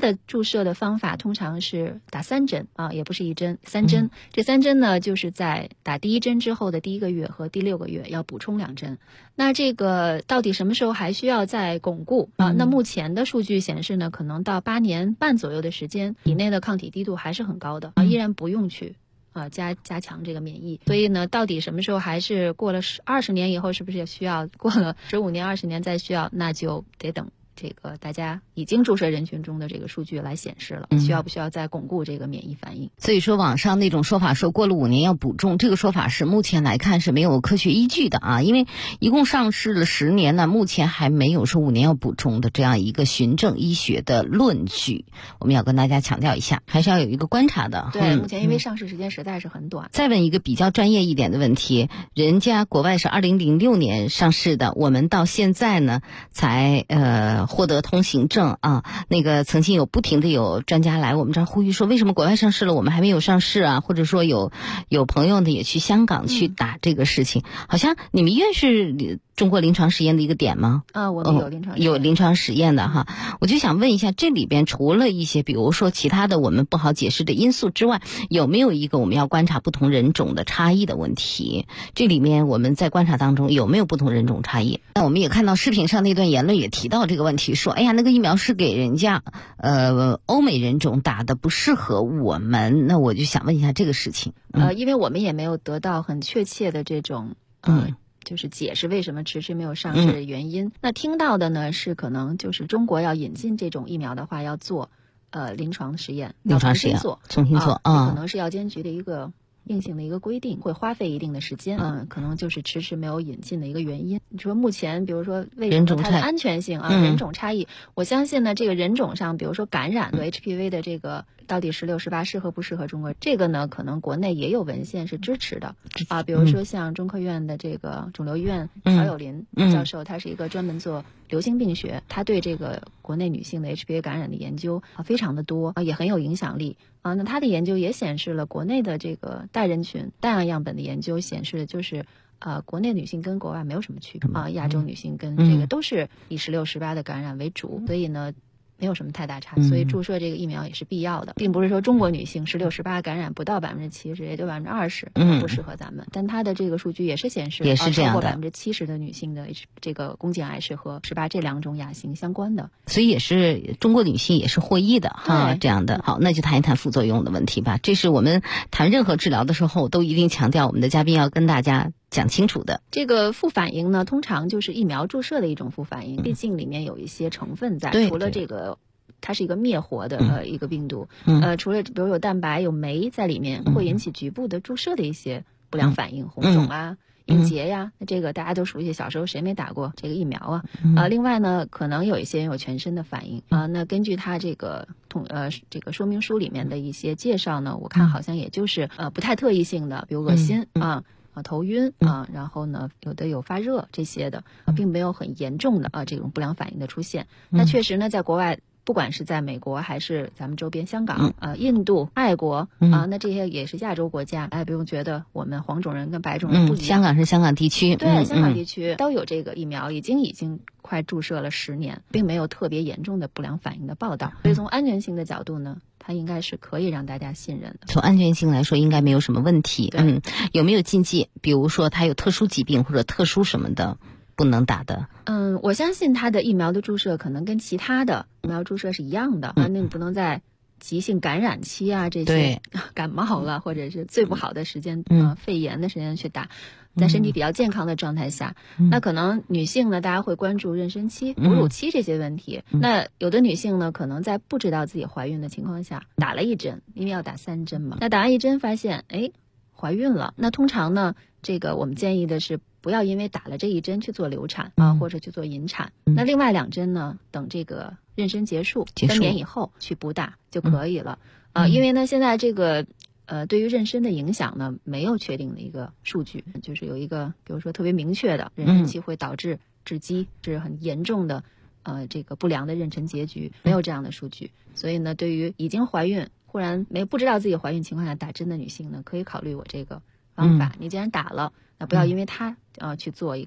的注射的方法通常是打3针啊，也不是1针，3针。这3针呢，就是在打第1针之后的第1个月和第6个月要补充2针。那这个到底什么时候还需要再巩固啊？那目前的数据显示呢，可能到8年半左右的时间，体内的抗体低度还是很高的啊，依然不用去加强这个免疫。所以呢，到底什么时候还是过了20年以后，是不是也需要过了15年、20年再需要，那就得等这个大家已经注射人群中的这个数据来显示了，需要不需要再巩固这个免疫反应。 所以说网上那种说法说过了5年要补种，这个说法是目前来看是没有科学依据的啊，因为一共上市了10年呢，目前还没有说5年要补种的这样一个循证医学的论据，我们要跟大家强调一下，还是要有一个观察的。 对，目前因为上市时间实在是很短。 再问一个比较专业一点的问题，人家国外是2006年上市的，我们到现在呢才获得通行证啊。那个曾经不停的有专家来我们这儿呼吁说，为什么国外上市了我们还没有上市啊？或者说有朋友呢也去香港去打这个事情，好像你们医院是中国临床实验的一个点吗？ 我们有临床实验， 有临床实验的哈。我就想问一下，这里边除了一些比如说其他的我们不好解释的因素之外，有没有一个我们要观察不同人种的差异的问题？这里面我们在观察当中有没有不同人种差异？那我们也看到视频上那段言论也提到这个问题，说哎呀，那个疫苗是给人家欧美人种打的，不适合我们。那我就想问一下这个事情。 因为我们也没有得到很确切的这种就是解释为什么迟迟没有上市的原因。那听到的呢是可能就是中国要引进这种疫苗的话，要做临床实验，重新做，可能是药监局的一个硬性的一个规定，会花费一定的时间，可能就是迟迟没有引进的一个原因。你说目前比如说为什么它的安全性人种差异，我相信呢这个人种上，比如说感染的 HPV 的这个到底16、18适合不适合中国，这个呢可能国内也有文献是支持的啊，比如说像中科院的这个肿瘤医院曹友林教授，他是一个专门做流行病学，他对这个国内女性的 HPV 感染的研究非常的多也很有影响力啊。那他的研究也显示了国内的这个带人群带样样本的研究显示的就是国内女性跟国外没有什么区别亚洲女性跟这个都是以16、18的感染为主，所以呢没有什么太大差，所以注射这个疫苗也是必要的，并不是说中国女性16、18感染不到70%，也就20%不适合咱们，但它的这个数据也是显示， 也是这样的， 超过70%的女性的这个宫颈癌是和18这2种亚型相关的， 所以也是中国女性也是获益的哈，这样的。好，那就谈一谈副作用的问题吧。这是我们谈任何治疗的时候都一定强调，我们的嘉宾要跟大家讲清楚的。 这个副反应呢，通常就是疫苗注射的一种副反应，毕竟里面有一些成分在，除了这个它是一个灭活的一个病毒，除了比如有蛋白有酶在里面，会引起局部的注射的一些不良反应，红肿啊、硬结呀，这个大家都熟悉，小时候谁没打过这个疫苗啊？另外呢，可能有一些人有全身的反应那根据它这个这个说明书里面的一些介绍呢，我看好像也就是不太特异性的，比如恶心头晕然后呢有发热这些的并没有很严重的这种不良反应的出现。那确实呢，在国外不管是在美国还是咱们周边香港印度、爱国那这些也是亚洲国家，不用觉得我们黄种人跟白种人不一样， 香港是香港地区， 对，香港地区都有这个疫苗，已经快注射了10年，并没有特别严重的不良反应的报道，所以从安全性的角度呢，它应该是可以让大家信任的。 从安全性来说应该没有什么问题。有没有禁忌？比如说它有特殊疾病或者特殊什么的不能打的？ 我相信它的疫苗的注射可能跟其他的疫苗注射是一样的那你不能在急性感染期这些感冒了或者是最不好的时间肺炎的时间去打，在身体比较健康的状态下那可能女性呢，大家会关注妊娠期、哺乳期这些问题那有的女性呢，可能在不知道自己怀孕的情况下打了1针，因为要打3针嘛，那打完1针发现怀孕了，那通常呢这个我们建议的是不要因为打了这1针去做流产或者去做引产那另外2针呢，等这个妊娠结束3年以后去补打就可以了因为呢现在这个对于妊娠的影响呢没有确定的一个数据，就是有一个比如说特别明确的妊娠期会导致致畸是很严重的这个不良的妊娠结局，没有这样的数据，所以呢对于已经怀孕忽然不知道自己怀孕情况下打针的女性呢，可以考虑我这个方法你既然打了，那不要因为它去做一个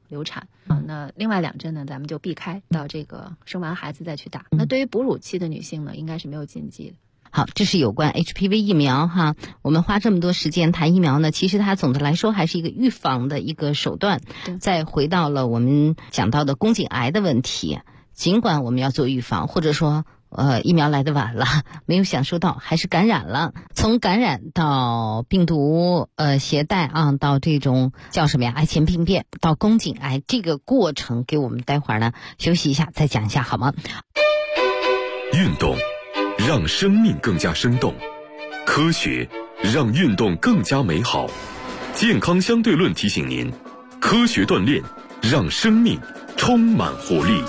流产那另外2针呢，咱们就避开，到这个生完孩子再去打。那对于哺乳期的女性呢，应该是没有禁忌的。 好，这是有关 HPV 疫苗哈。我们花这么多时间谈疫苗呢，其实它总的来说还是一个预防的一个手段。再回到了我们讲到的宫颈癌的问题，尽管我们要做预防，或者说疫苗来得晚了，没有享受到，还是感染了。从感染到病毒携带啊，到这种叫什么呀，癌前病变，到宫颈癌，这个过程给我们待会儿呢休息一下再讲一下好吗？ 运动让生命更加生动，科学让运动更加美好。健康相对论提醒您，科学锻炼让生命充满活力。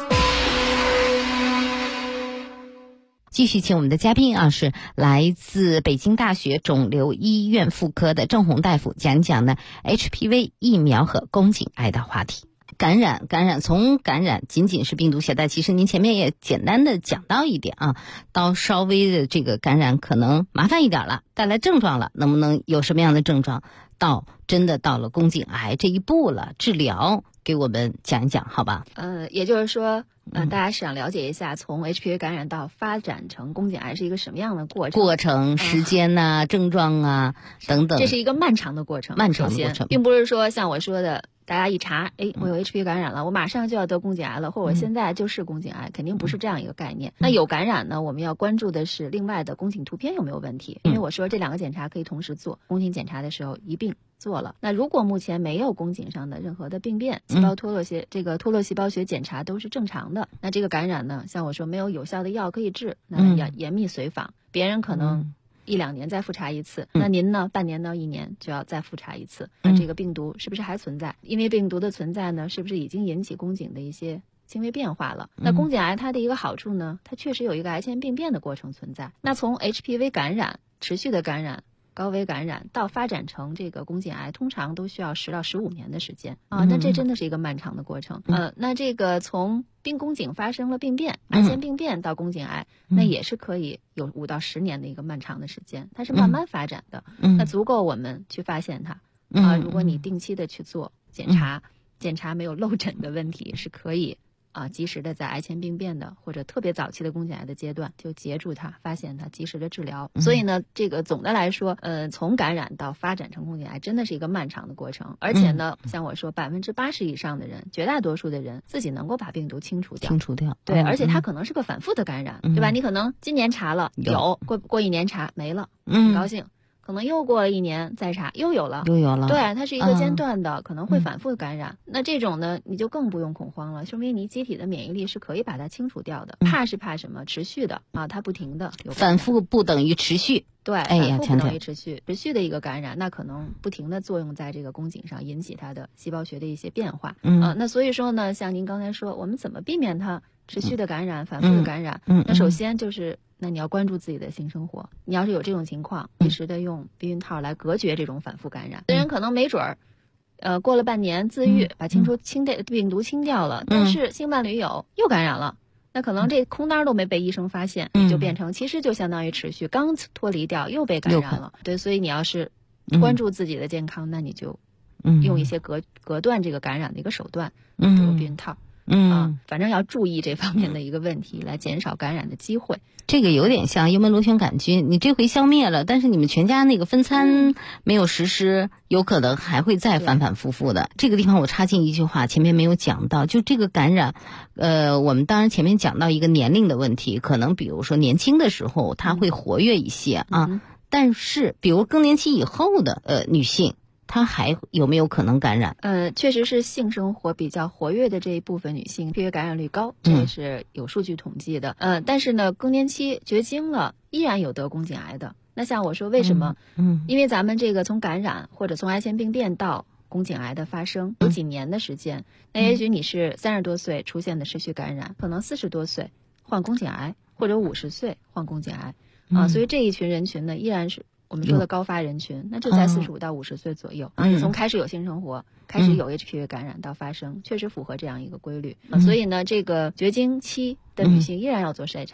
继续请我们的嘉宾啊，是来自北京大学肿瘤医院妇科的郑红大夫，讲讲呢 HPV 疫苗和宫颈癌的话题。感染，从感染仅仅是病毒携带，其实您前面也简单的讲到一点啊，到稍微的这个感染可能麻烦一点了，带来症状了，能不能有什么样的症状，到真的到了宫颈癌这一步了，治疗给我们讲一讲好吧？ 也就是说大家想了解一下，从 HPV 感染到发展成宫颈癌是一个什么样的过程时间呐、症状啊等等。 这是一个漫长的过程，并不是说像我说的，大家一查，我有 HPV 感染了，我马上就要得宫颈癌了，或者我现在就是宫颈癌，肯定不是这样一个概念。那有感染呢，我们要关注的是另外的宫颈图片有没有问题，因为我说这2个检查可以同时做，宫颈检查的时候一并做了。那如果目前没有宫颈上的任何的病变，细胞脱落细胞学检查都是正常的，那这个感染呢，像我说没有有效的药可以治，那要严密随访，别人可能1-2年再复查一次，那您呢半年到1年就要再复查一次，那这个病毒是不是还存在？因为病毒的存在呢，是不是已经引起宫颈的一些轻微变化了？那宫颈癌它的一个好处呢，它确实有一个癌前病变的过程存在。那从 HPV 感染、持续的感染、高危感染到发展成这个宫颈癌，通常都需要10到15年的时间啊，那这真的是一个漫长的过程。那这个从宫颈发生了病变，癌前病变到宫颈癌，那也是可以有5到10年的一个漫长的时间，它是慢慢发展的，那足够我们去发现它啊。如果你定期的去做检查没有漏诊的问题，是可以及时的在癌前病变的或者特别早期的宫颈癌的阶段就截住它，发现它，及时的治疗。所以呢，这个总的来说，从感染到发展成宫颈癌真的是一个漫长的过程。而且呢，像我说80%以上的人，绝大多数的人自己能够把病毒清除掉。对，而且它可能是个反复的感染，对吧？你可能今年查了有，过1年查没了，很高兴。可能又过了1年再查，又有了。对，它是一个间断的，可能会反复感染。那这种呢，你就更不用恐慌了，说明你机体的免疫力是可以把它清除掉的。怕是怕什么？持续的它不停的反复不等于持续。 对，反复不等于持续的一个感染，那可能不停的作用在这个宫颈上，引起它的细胞学的一些变化。那所以说呢，像您刚才说，我们怎么避免它持续的感染、反复的感染？那首先就是。那你要关注自己的性生活，你要是有这种情况，及时的用避孕套来隔绝这种反复感染。虽然可能没准儿，过了半年自愈，把病毒清掉了，但是性伴侣又感染了，那可能这空单都没被医生发现，就变成其实就相当于持续刚脱离掉又被感染了。对，所以你要是关注自己的健康，那你就用一些隔断这个感染的一个手段，比如避孕套。反正要注意这方面的一个问题，来减少感染的机会。 这个有点像幽门螺旋杆菌，你这回消灭了，但是你们全家那个分餐没有实施，有可能还会再反反复复的。这个地方我插进一句话，前面没有讲到，就这个感染，我们当然前面讲到一个年龄的问题，可能比如说年轻的时候它会活跃一些但是比如更年期以后的女性。她还有没有可能感染？ 确实是性生活比较活跃的这一部分女性，HPV感染率高，这也是有数据统计的。但是呢，更年期绝经了，依然有得宫颈癌的。那像我说，为什么？因为咱们这个从感染或者从癌前病变到宫颈癌的发生有几年的时间，那也许你是30多岁出现的持续感染，可能40多岁患宫颈癌，或者50岁患宫颈癌所以这一群人群呢，依然是。我们说的高发人群，那就在45到50岁左右从开始有性生活，开始有 HPV 感染到发生，确实符合这样一个规律所以呢，这个绝经期的女性依然要做筛查，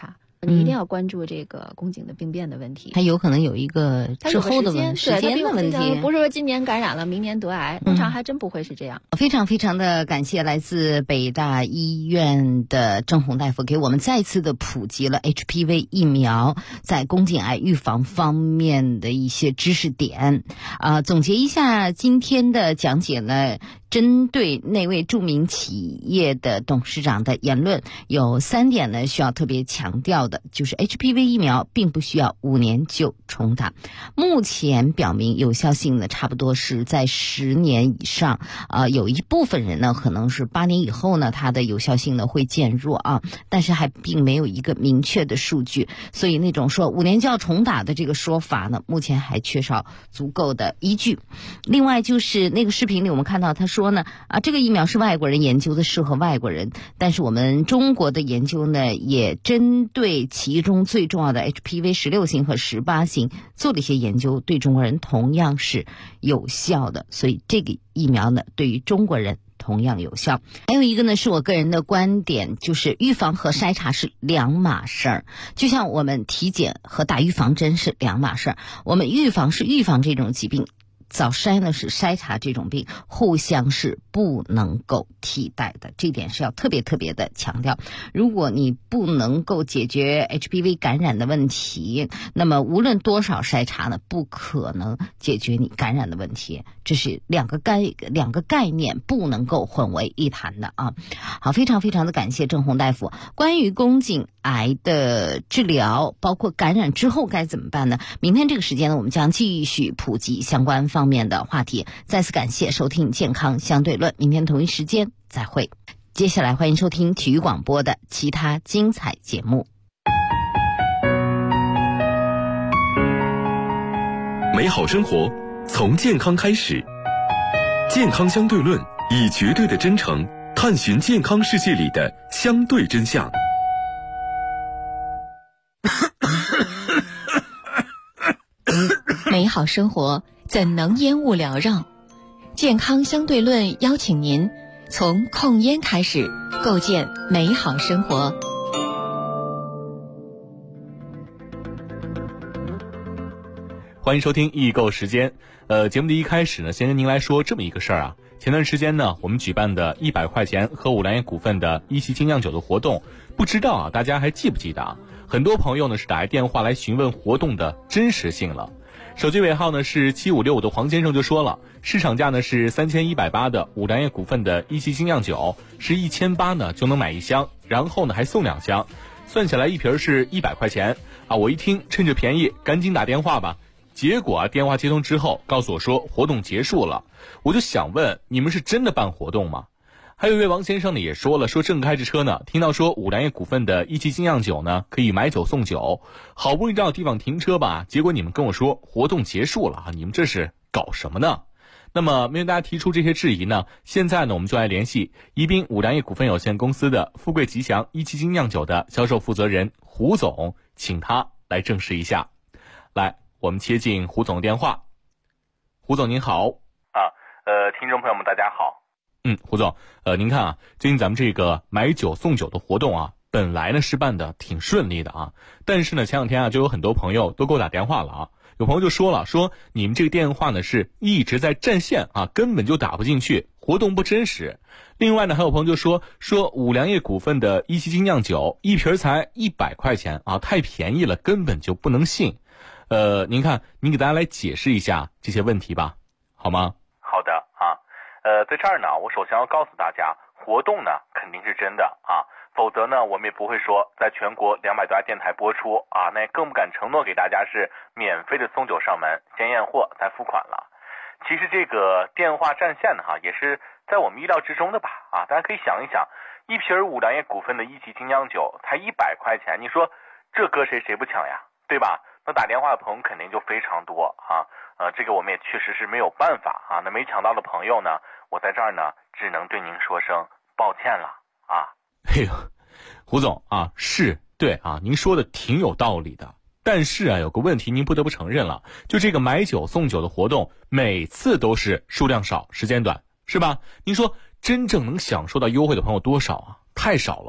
你一定要关注这个宫颈的病变的问题。 它有可能有一个滞后的时间的问题， 不是说今年感染了明年得癌，通常还真不会是这样。 非常非常的感谢来自北大医院的郑红大夫给我们再次的普及了 HPV 疫苗在宫颈癌预防方面的一些知识点。总结一下今天的讲解呢，针对那位著名企业的董事长的言论，有3点呢需要特别强调的，就是 HPV 疫苗并不需要5年就重打，目前表明有效性呢差不多是在10年以上，有一部分人呢可能是8年以后呢它的有效性呢会减弱啊，但是还并没有一个明确的数据，所以那种说5年就要重打的这个说法呢，目前还缺少足够的依据。另外就是那个视频里我们看到他说呢，这个疫苗是外国人研究的，适合外国人，但是我们中国的研究呢也针对其中最重要的 HPV 16型和18型做了一些研究，对中国人同样是有效的，所以这个疫苗呢对于中国人同样有效。还有一个呢是我个人的观点，就是预防和筛查是两码事儿，就像我们体检和打预防针是两码事儿，我们预防是预防这种疾病，早筛呢是筛查这种病，互相是不能够替代的，这点是要特别特别的强调。如果你不能够解决 HPV 感染的问题，那么无论多少筛查呢，不可能解决你感染的问题，这是两个概念不能够混为一谈的啊。好，非常非常的感谢郑红大夫。关于宫颈癌的治疗，包括感染之后该怎么办呢？明天这个时间呢，我们将继续普及相关方面的话题。再次感谢收听健康相对论，明天同一时间再会。接下来欢迎收听体育广播的其他精彩节目。 美好生活从健康开始，健康相对论以绝对的真诚探寻健康世界里的相对真相。 美好生活怎能烟雾缭绕？健康相对论邀请您从控烟开始，构建美好生活。 欢迎收听易购时间。节目的一开始呢，先跟您来说这么一个事儿啊。前段时间呢，我们举办的100块钱喝五粮液股份的一汽精酿酒的活动，不知道啊大家还记不记得啊？很多朋友呢是打来电话来询问活动的真实性了。手机尾号呢是7565的黄先生就说了，市场价呢是3180的五粮液股份的一汽精酿酒是1800呢就能买1箱，然后呢还送2箱，算起来一瓶是100块钱啊！我一听趁着便宜赶紧打电话吧。结果啊，电话接通之后告诉我说活动结束了，我就想问，你们是真的办活动吗？还有一位王先生呢也说了，说正开着车呢，听到说五粮液股份的一汽精酿酒呢可以买酒送酒，好不容易找地方停车吧，结果你们跟我说活动结束了啊，你们这是搞什么呢？那么面对大家提出这些质疑呢，现在呢我们就来联系宜宾五粮液股份有限公司的富贵吉祥一汽精酿酒的销售负责人胡总，请他来证实一下。来，我们接进胡总的电话。胡总您好。 听众朋友们大家好。 胡总，您看啊，最近咱们这个买酒送酒的活动啊，本来呢是办的挺顺利的啊，但是呢前2天啊就有很多朋友都给我打电话了啊，有朋友就说了，说你们这个电话呢是一直在占线啊，根本就打不进去，活动不真实。另外呢还有朋友就说五粮液股份的一汽精酿酒一瓶才100块钱啊，太便宜了，根本就不能信。您看，您给大家来解释一下这些问题吧，好吗？ 好的啊，在这儿呢，我首先要告诉大家，活动呢肯定是真的啊，否则呢我们也不会说在全国200多家电台播出啊，那也更不敢承诺给大家是免费的送酒上门，先验货再付款了。其实这个电话占线呢也是在我们意料之中的吧啊，大家可以想一想，一瓶五粮液股份的一汽精酿酒才100块钱，你说这搁谁不抢呀，对吧？那打电话的朋友肯定就非常多啊，这个我们也确实是没有办法啊。那没抢到的朋友呢，我在这儿呢只能对您说声抱歉了啊。 胡总啊，是对啊，您说的挺有道理的，但是啊有个问题您不得不承认了，就这个买酒送酒的活动每次都是数量少时间短，是吧？您说真正能享受到优惠的朋友多少啊？太少了。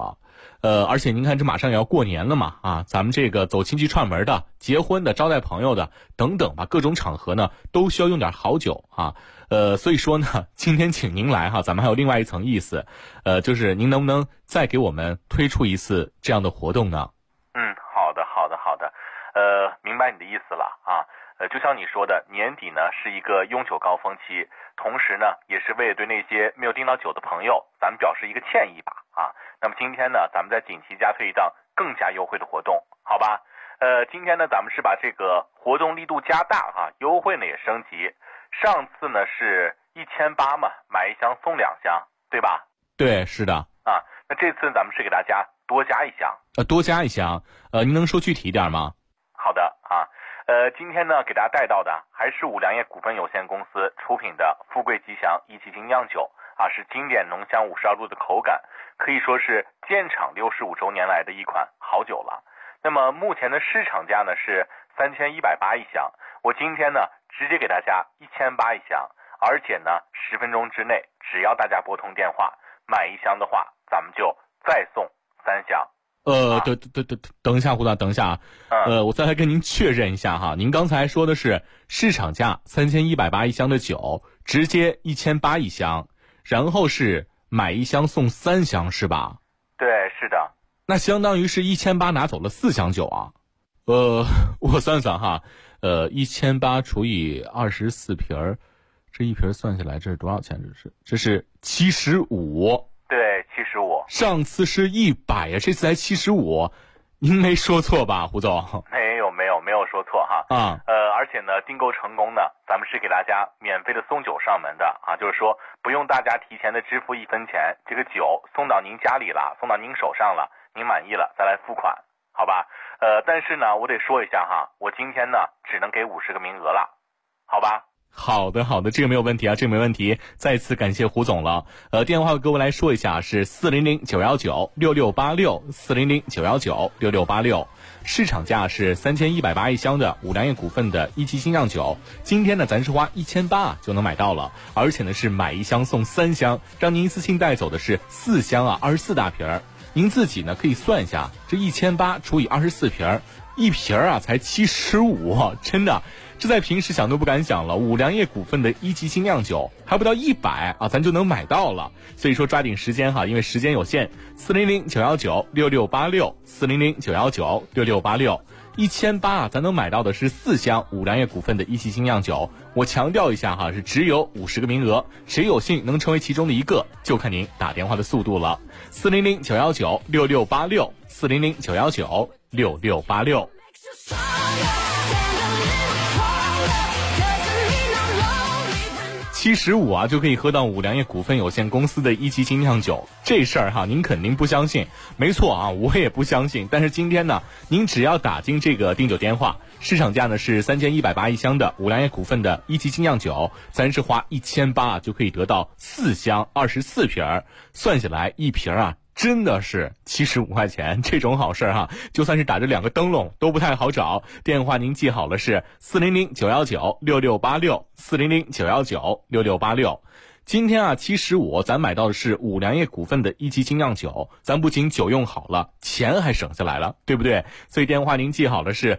而且您看这马上也要过年了嘛啊，咱们这个走亲戚串门的、结婚的、招待朋友的等等吧，各种场合呢都需要用点好酒啊。所以说呢，今天请您来哈，咱们还有另外一层意思，就是您能不能再给我们推出一次这样的活动呢？ 好的，明白你的意思了啊。就像你说的，年底呢是一个用酒高峰期，同时呢也是为了对那些没有订到酒的朋友，咱们表示一个歉意吧啊。那么今天呢，咱们在锦旗加推一档更加优惠的活动，好吧？今天呢咱们是把这个活动力度加大哈，优惠呢也升级。上次呢是1800嘛，买1箱送2箱，对吧？ 对，是的。 啊，那这次咱们是给大家多加1箱。 多加1箱，您能说具体一点吗？ 好的啊。今天呢，给大家带到的还是五粮液股份有限公司出品的富贵吉祥一汽精酿酒啊，是经典浓香52度的口感，可以说是建厂65周年来的一款好酒了。那么目前的市场价呢是3180一箱，我今天呢直接给大家1800一箱，而且呢10分钟之内，只要大家拨通电话买1箱的话，咱们就再送3箱。 等一下，胡总，等一下啊，我再来跟您确认一下哈，您刚才说的是市场价3180一箱的酒，直接1800一箱，然后是买1箱送3箱是吧？ 对，是的。 那相当于是1800拿走了4箱酒啊。我算算哈，1800除以24瓶儿，这一瓶算下来这是多少钱？这是75。 对，75。 上次是100呀，这次才75，您没说错吧，胡总？ 没有说错哈。而且呢，订购成功呢，咱们是给大家免费的送酒上门的啊，就是说不用大家提前的支付1分钱，这个酒送到您家里了，送到您手上了，您满意了再来付款，好吧？但是呢，我得说一下哈，我今天呢只能给50个名额了，好吧？ 好的，这个没有问题啊，这个没问题。再次感谢胡总了。电话各位来说一下是400-919-6686，400-919-6686。市场价是3180一箱的五粮液股份的一汽精酿酒，今天呢咱是花1800就能买到了，而且呢是买1箱送3箱，让您一次性带走的是4箱啊，24大瓶儿。您自己呢可以算一下，这1800除以24瓶儿，一瓶啊才75，真的。这在平时想都不敢想了，五粮液股份的一汽精酿酒还不到100啊，咱就能买到了。所以说抓紧时间哈，因为时间有限。400-919-6686，400-919-6686，1800啊，咱能买到的是4箱五粮液股份的一汽精酿酒。我强调一下哈，是只有50个名额，谁有幸能成为其中的一个，就看您打电话的速度了。400-919-6686，400-919-6686。75啊，就可以喝到五粮液股份有限公司的一汽精酿酒，这事儿哈，您肯定不相信。没错啊，我也不相信。但是今天呢，您只要打进这个订酒电话，市场价呢是3180一箱的五粮液股份的一汽精酿酒，咱是花1800就可以得到4箱24瓶，算下来一瓶啊。真的是75块钱，这种好事哈，就算是打着2个灯笼都不太好找。电话您记好了是400-919-6686，400-919-6686。今天啊75，咱买到的是五粮液股份的一汽精酿酒，咱不仅酒用好了，钱还省下来了，对不对？所以电话您记好了是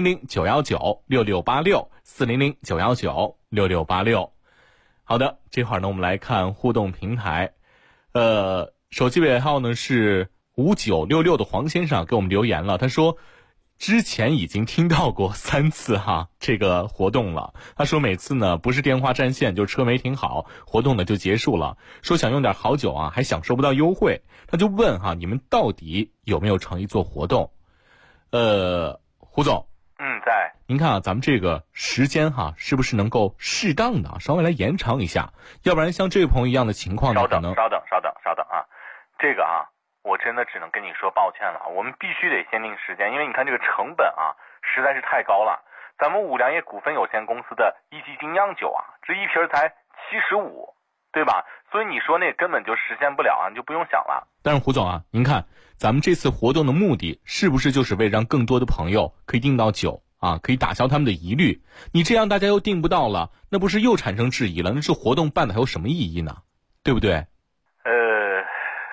400-919-6686，400-919-6686。好的，这会儿呢我们来看互动平台，手机尾号呢是5966的黄先生给我们留言了，他说之前已经听到过3次哈这个活动了，他说每次呢不是电话占线就车没停好，活动呢就结束了，说想用点好酒啊还享受不到优惠，他就问哈你们到底有没有诚意做活动？胡总， 在。 您看啊，咱们这个时间哈，是不是能够适当的稍微来延长一下？要不然像这位朋友一样的情况呢， 稍等啊，这个啊，我真的只能跟你说抱歉了，我们必须得限定时间，因为你看这个成本啊，实在是太高了。咱们五粮液股份有限公司的一汽精酿酒啊，这一瓶才75，对吧？所以你说那根本就实现不了啊，你就不用想了。 但是胡总啊，您看咱们这次活动的目的是不是就是为让更多的朋友可以订到酒啊，可以打消他们的疑虑？你这样大家又订不到了，那不是又产生质疑了？那这活动办的还有什么意义呢？对不对？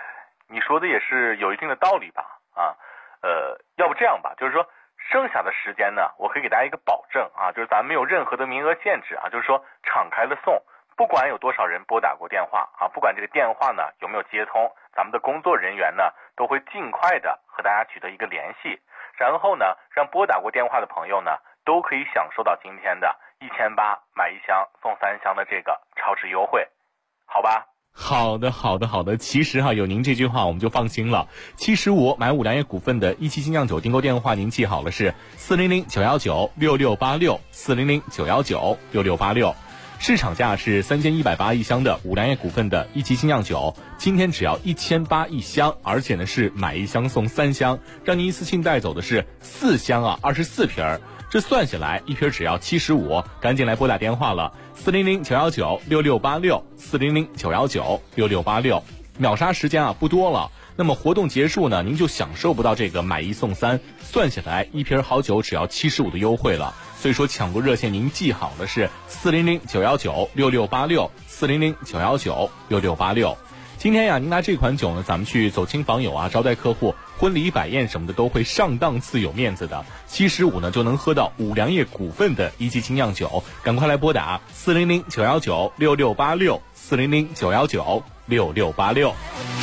你说的也是有一定的道理吧？要不这样吧，就是说剩下的时间呢，我可以给大家一个保证啊，就是咱没有任何的名额限制啊，就是说敞开了送，不管有多少人拨打过电话啊，不管这个电话呢有没有接通，咱们的工作人员呢都会尽快的和大家取得一个联系，然后呢，让拨打过电话的朋友呢都可以享受到今天的1800买1箱送3箱的这个超值优惠，好吧？ 好的。其实有您这句话我们就放心了。75买5粮液股份的17精酿酒订购电话您记好了，是400-919-6686 400-919-6686。市场价是3180一箱的5粮液股份的17精酿酒，今天只要1800一箱，而且呢是买1箱送3箱，让您一次性带走的是4箱24瓶儿。这算下来一瓶只要75，赶紧来拨打电话了，400-919-6686 400-919-6686。秒杀时间不多了，那么活动结束呢，您就享受不到这个买1送3，算下来一瓶好酒只要75的优惠了。所以说抢购热线您记好了，是400-919-6686 400-919-6686。今天您拿这款酒呢，咱们去走亲访友招待客户、婚礼摆宴什么的都会上档次有面子的。75呢就能喝到5粮液股份的17精酿酒，赶快来拨打400-919-6686 400-919-6686。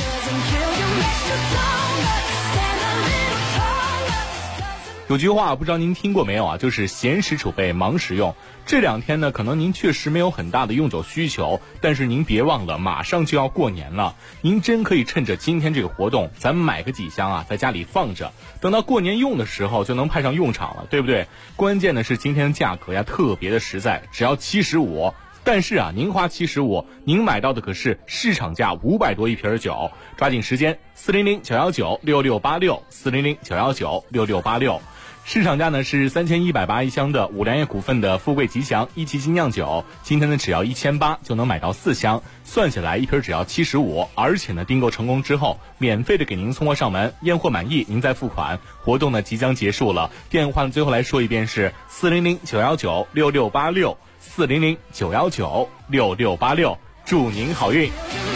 有句话不知道您听过没有就是闲时储备忙时用。这2天呢可能您确实没有很大的用酒需求，但是您别忘了马上就要过年了，您真可以趁着今天这个活动，咱们买个几箱在家里放着，等到过年用的时候就能派上用场了，对不对？关键的是今天的价格特别的实在，只要75，但是您花75，您买到的可是市场价500多一瓶酒，抓紧时间，400-919-6686 400-919-6686。市场价呢是3180一箱的5粮液股份的富贵吉祥17精酿酒，今天呢只要1800就能买到4箱，算下来一瓶只要75，而且呢订购成功之后免费的给您送货上门，验货满意您再付款。活动呢即将结束了，电话呢最后来说一遍是400-919-6686 400-919-6686，祝您好运。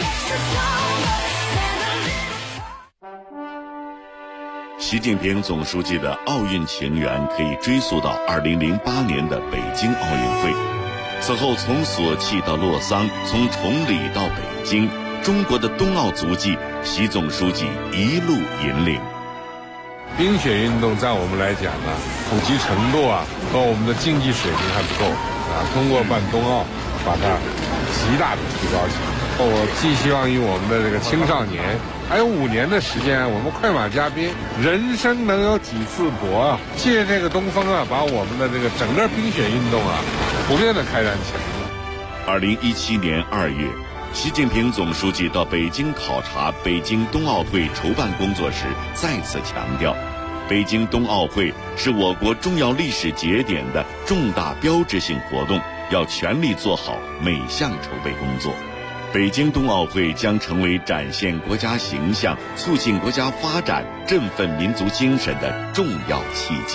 习近平总书记的奥运情缘可以追溯到2008年的北京奥运会。此后从索契到洛桑，从崇礼到北京，中国的冬奥足迹，习总书记一路引领。 冰雪运动在我们来讲呢，普及程度和我们的竞技水平还不够通过办冬奥把它极大的提高起来。我寄希望于我们的这个青少年，还有5年的时间，我们快马加鞭，人生能有几次搏借这个东风把我们的这个整个冰雪运动普遍的开展起来。 2017年2月，习近平总书记到北京考察北京冬奥会筹办工作时，再次强调，北京冬奥会是我国重要历史节点的重大标志性活动，要全力做好每项筹备工作。北京冬奥会将成为展现国家形象、促进国家发展、振奋民族精神的重要契机。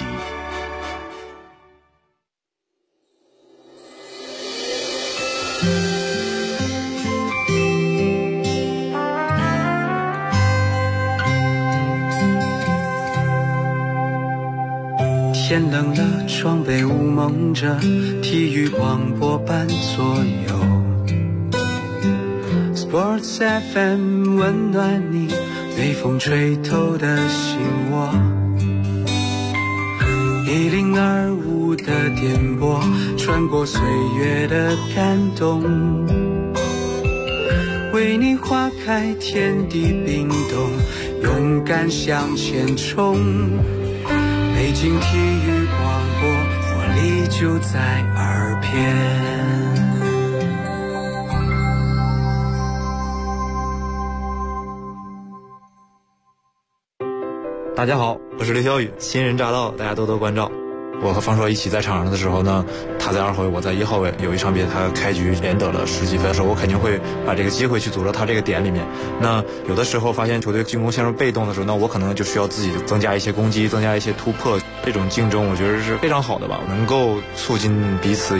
天冷了，窗被雾蒙着，体育广播伴左右。Sports FM 温暖你，被风吹透的心窝。1025的电波，穿过岁月的感动，为你花开，天地冰冻，勇敢向前冲。北京体育广播，活力就在耳边。 大家好，我是刘晓宇，新人驾到，大家多多关照。我和方硕一起在场上的时候呢，他在2号位，我在1号位。有一场比赛他开局连得了10几分的时候，我肯定会把这个机会去组织他这个点里面。那有的时候发现球队进攻陷入被动的时候，那我可能就需要自己增加一些攻击，增加一些突破。这种竞争我觉得是非常好的吧，能够促进彼此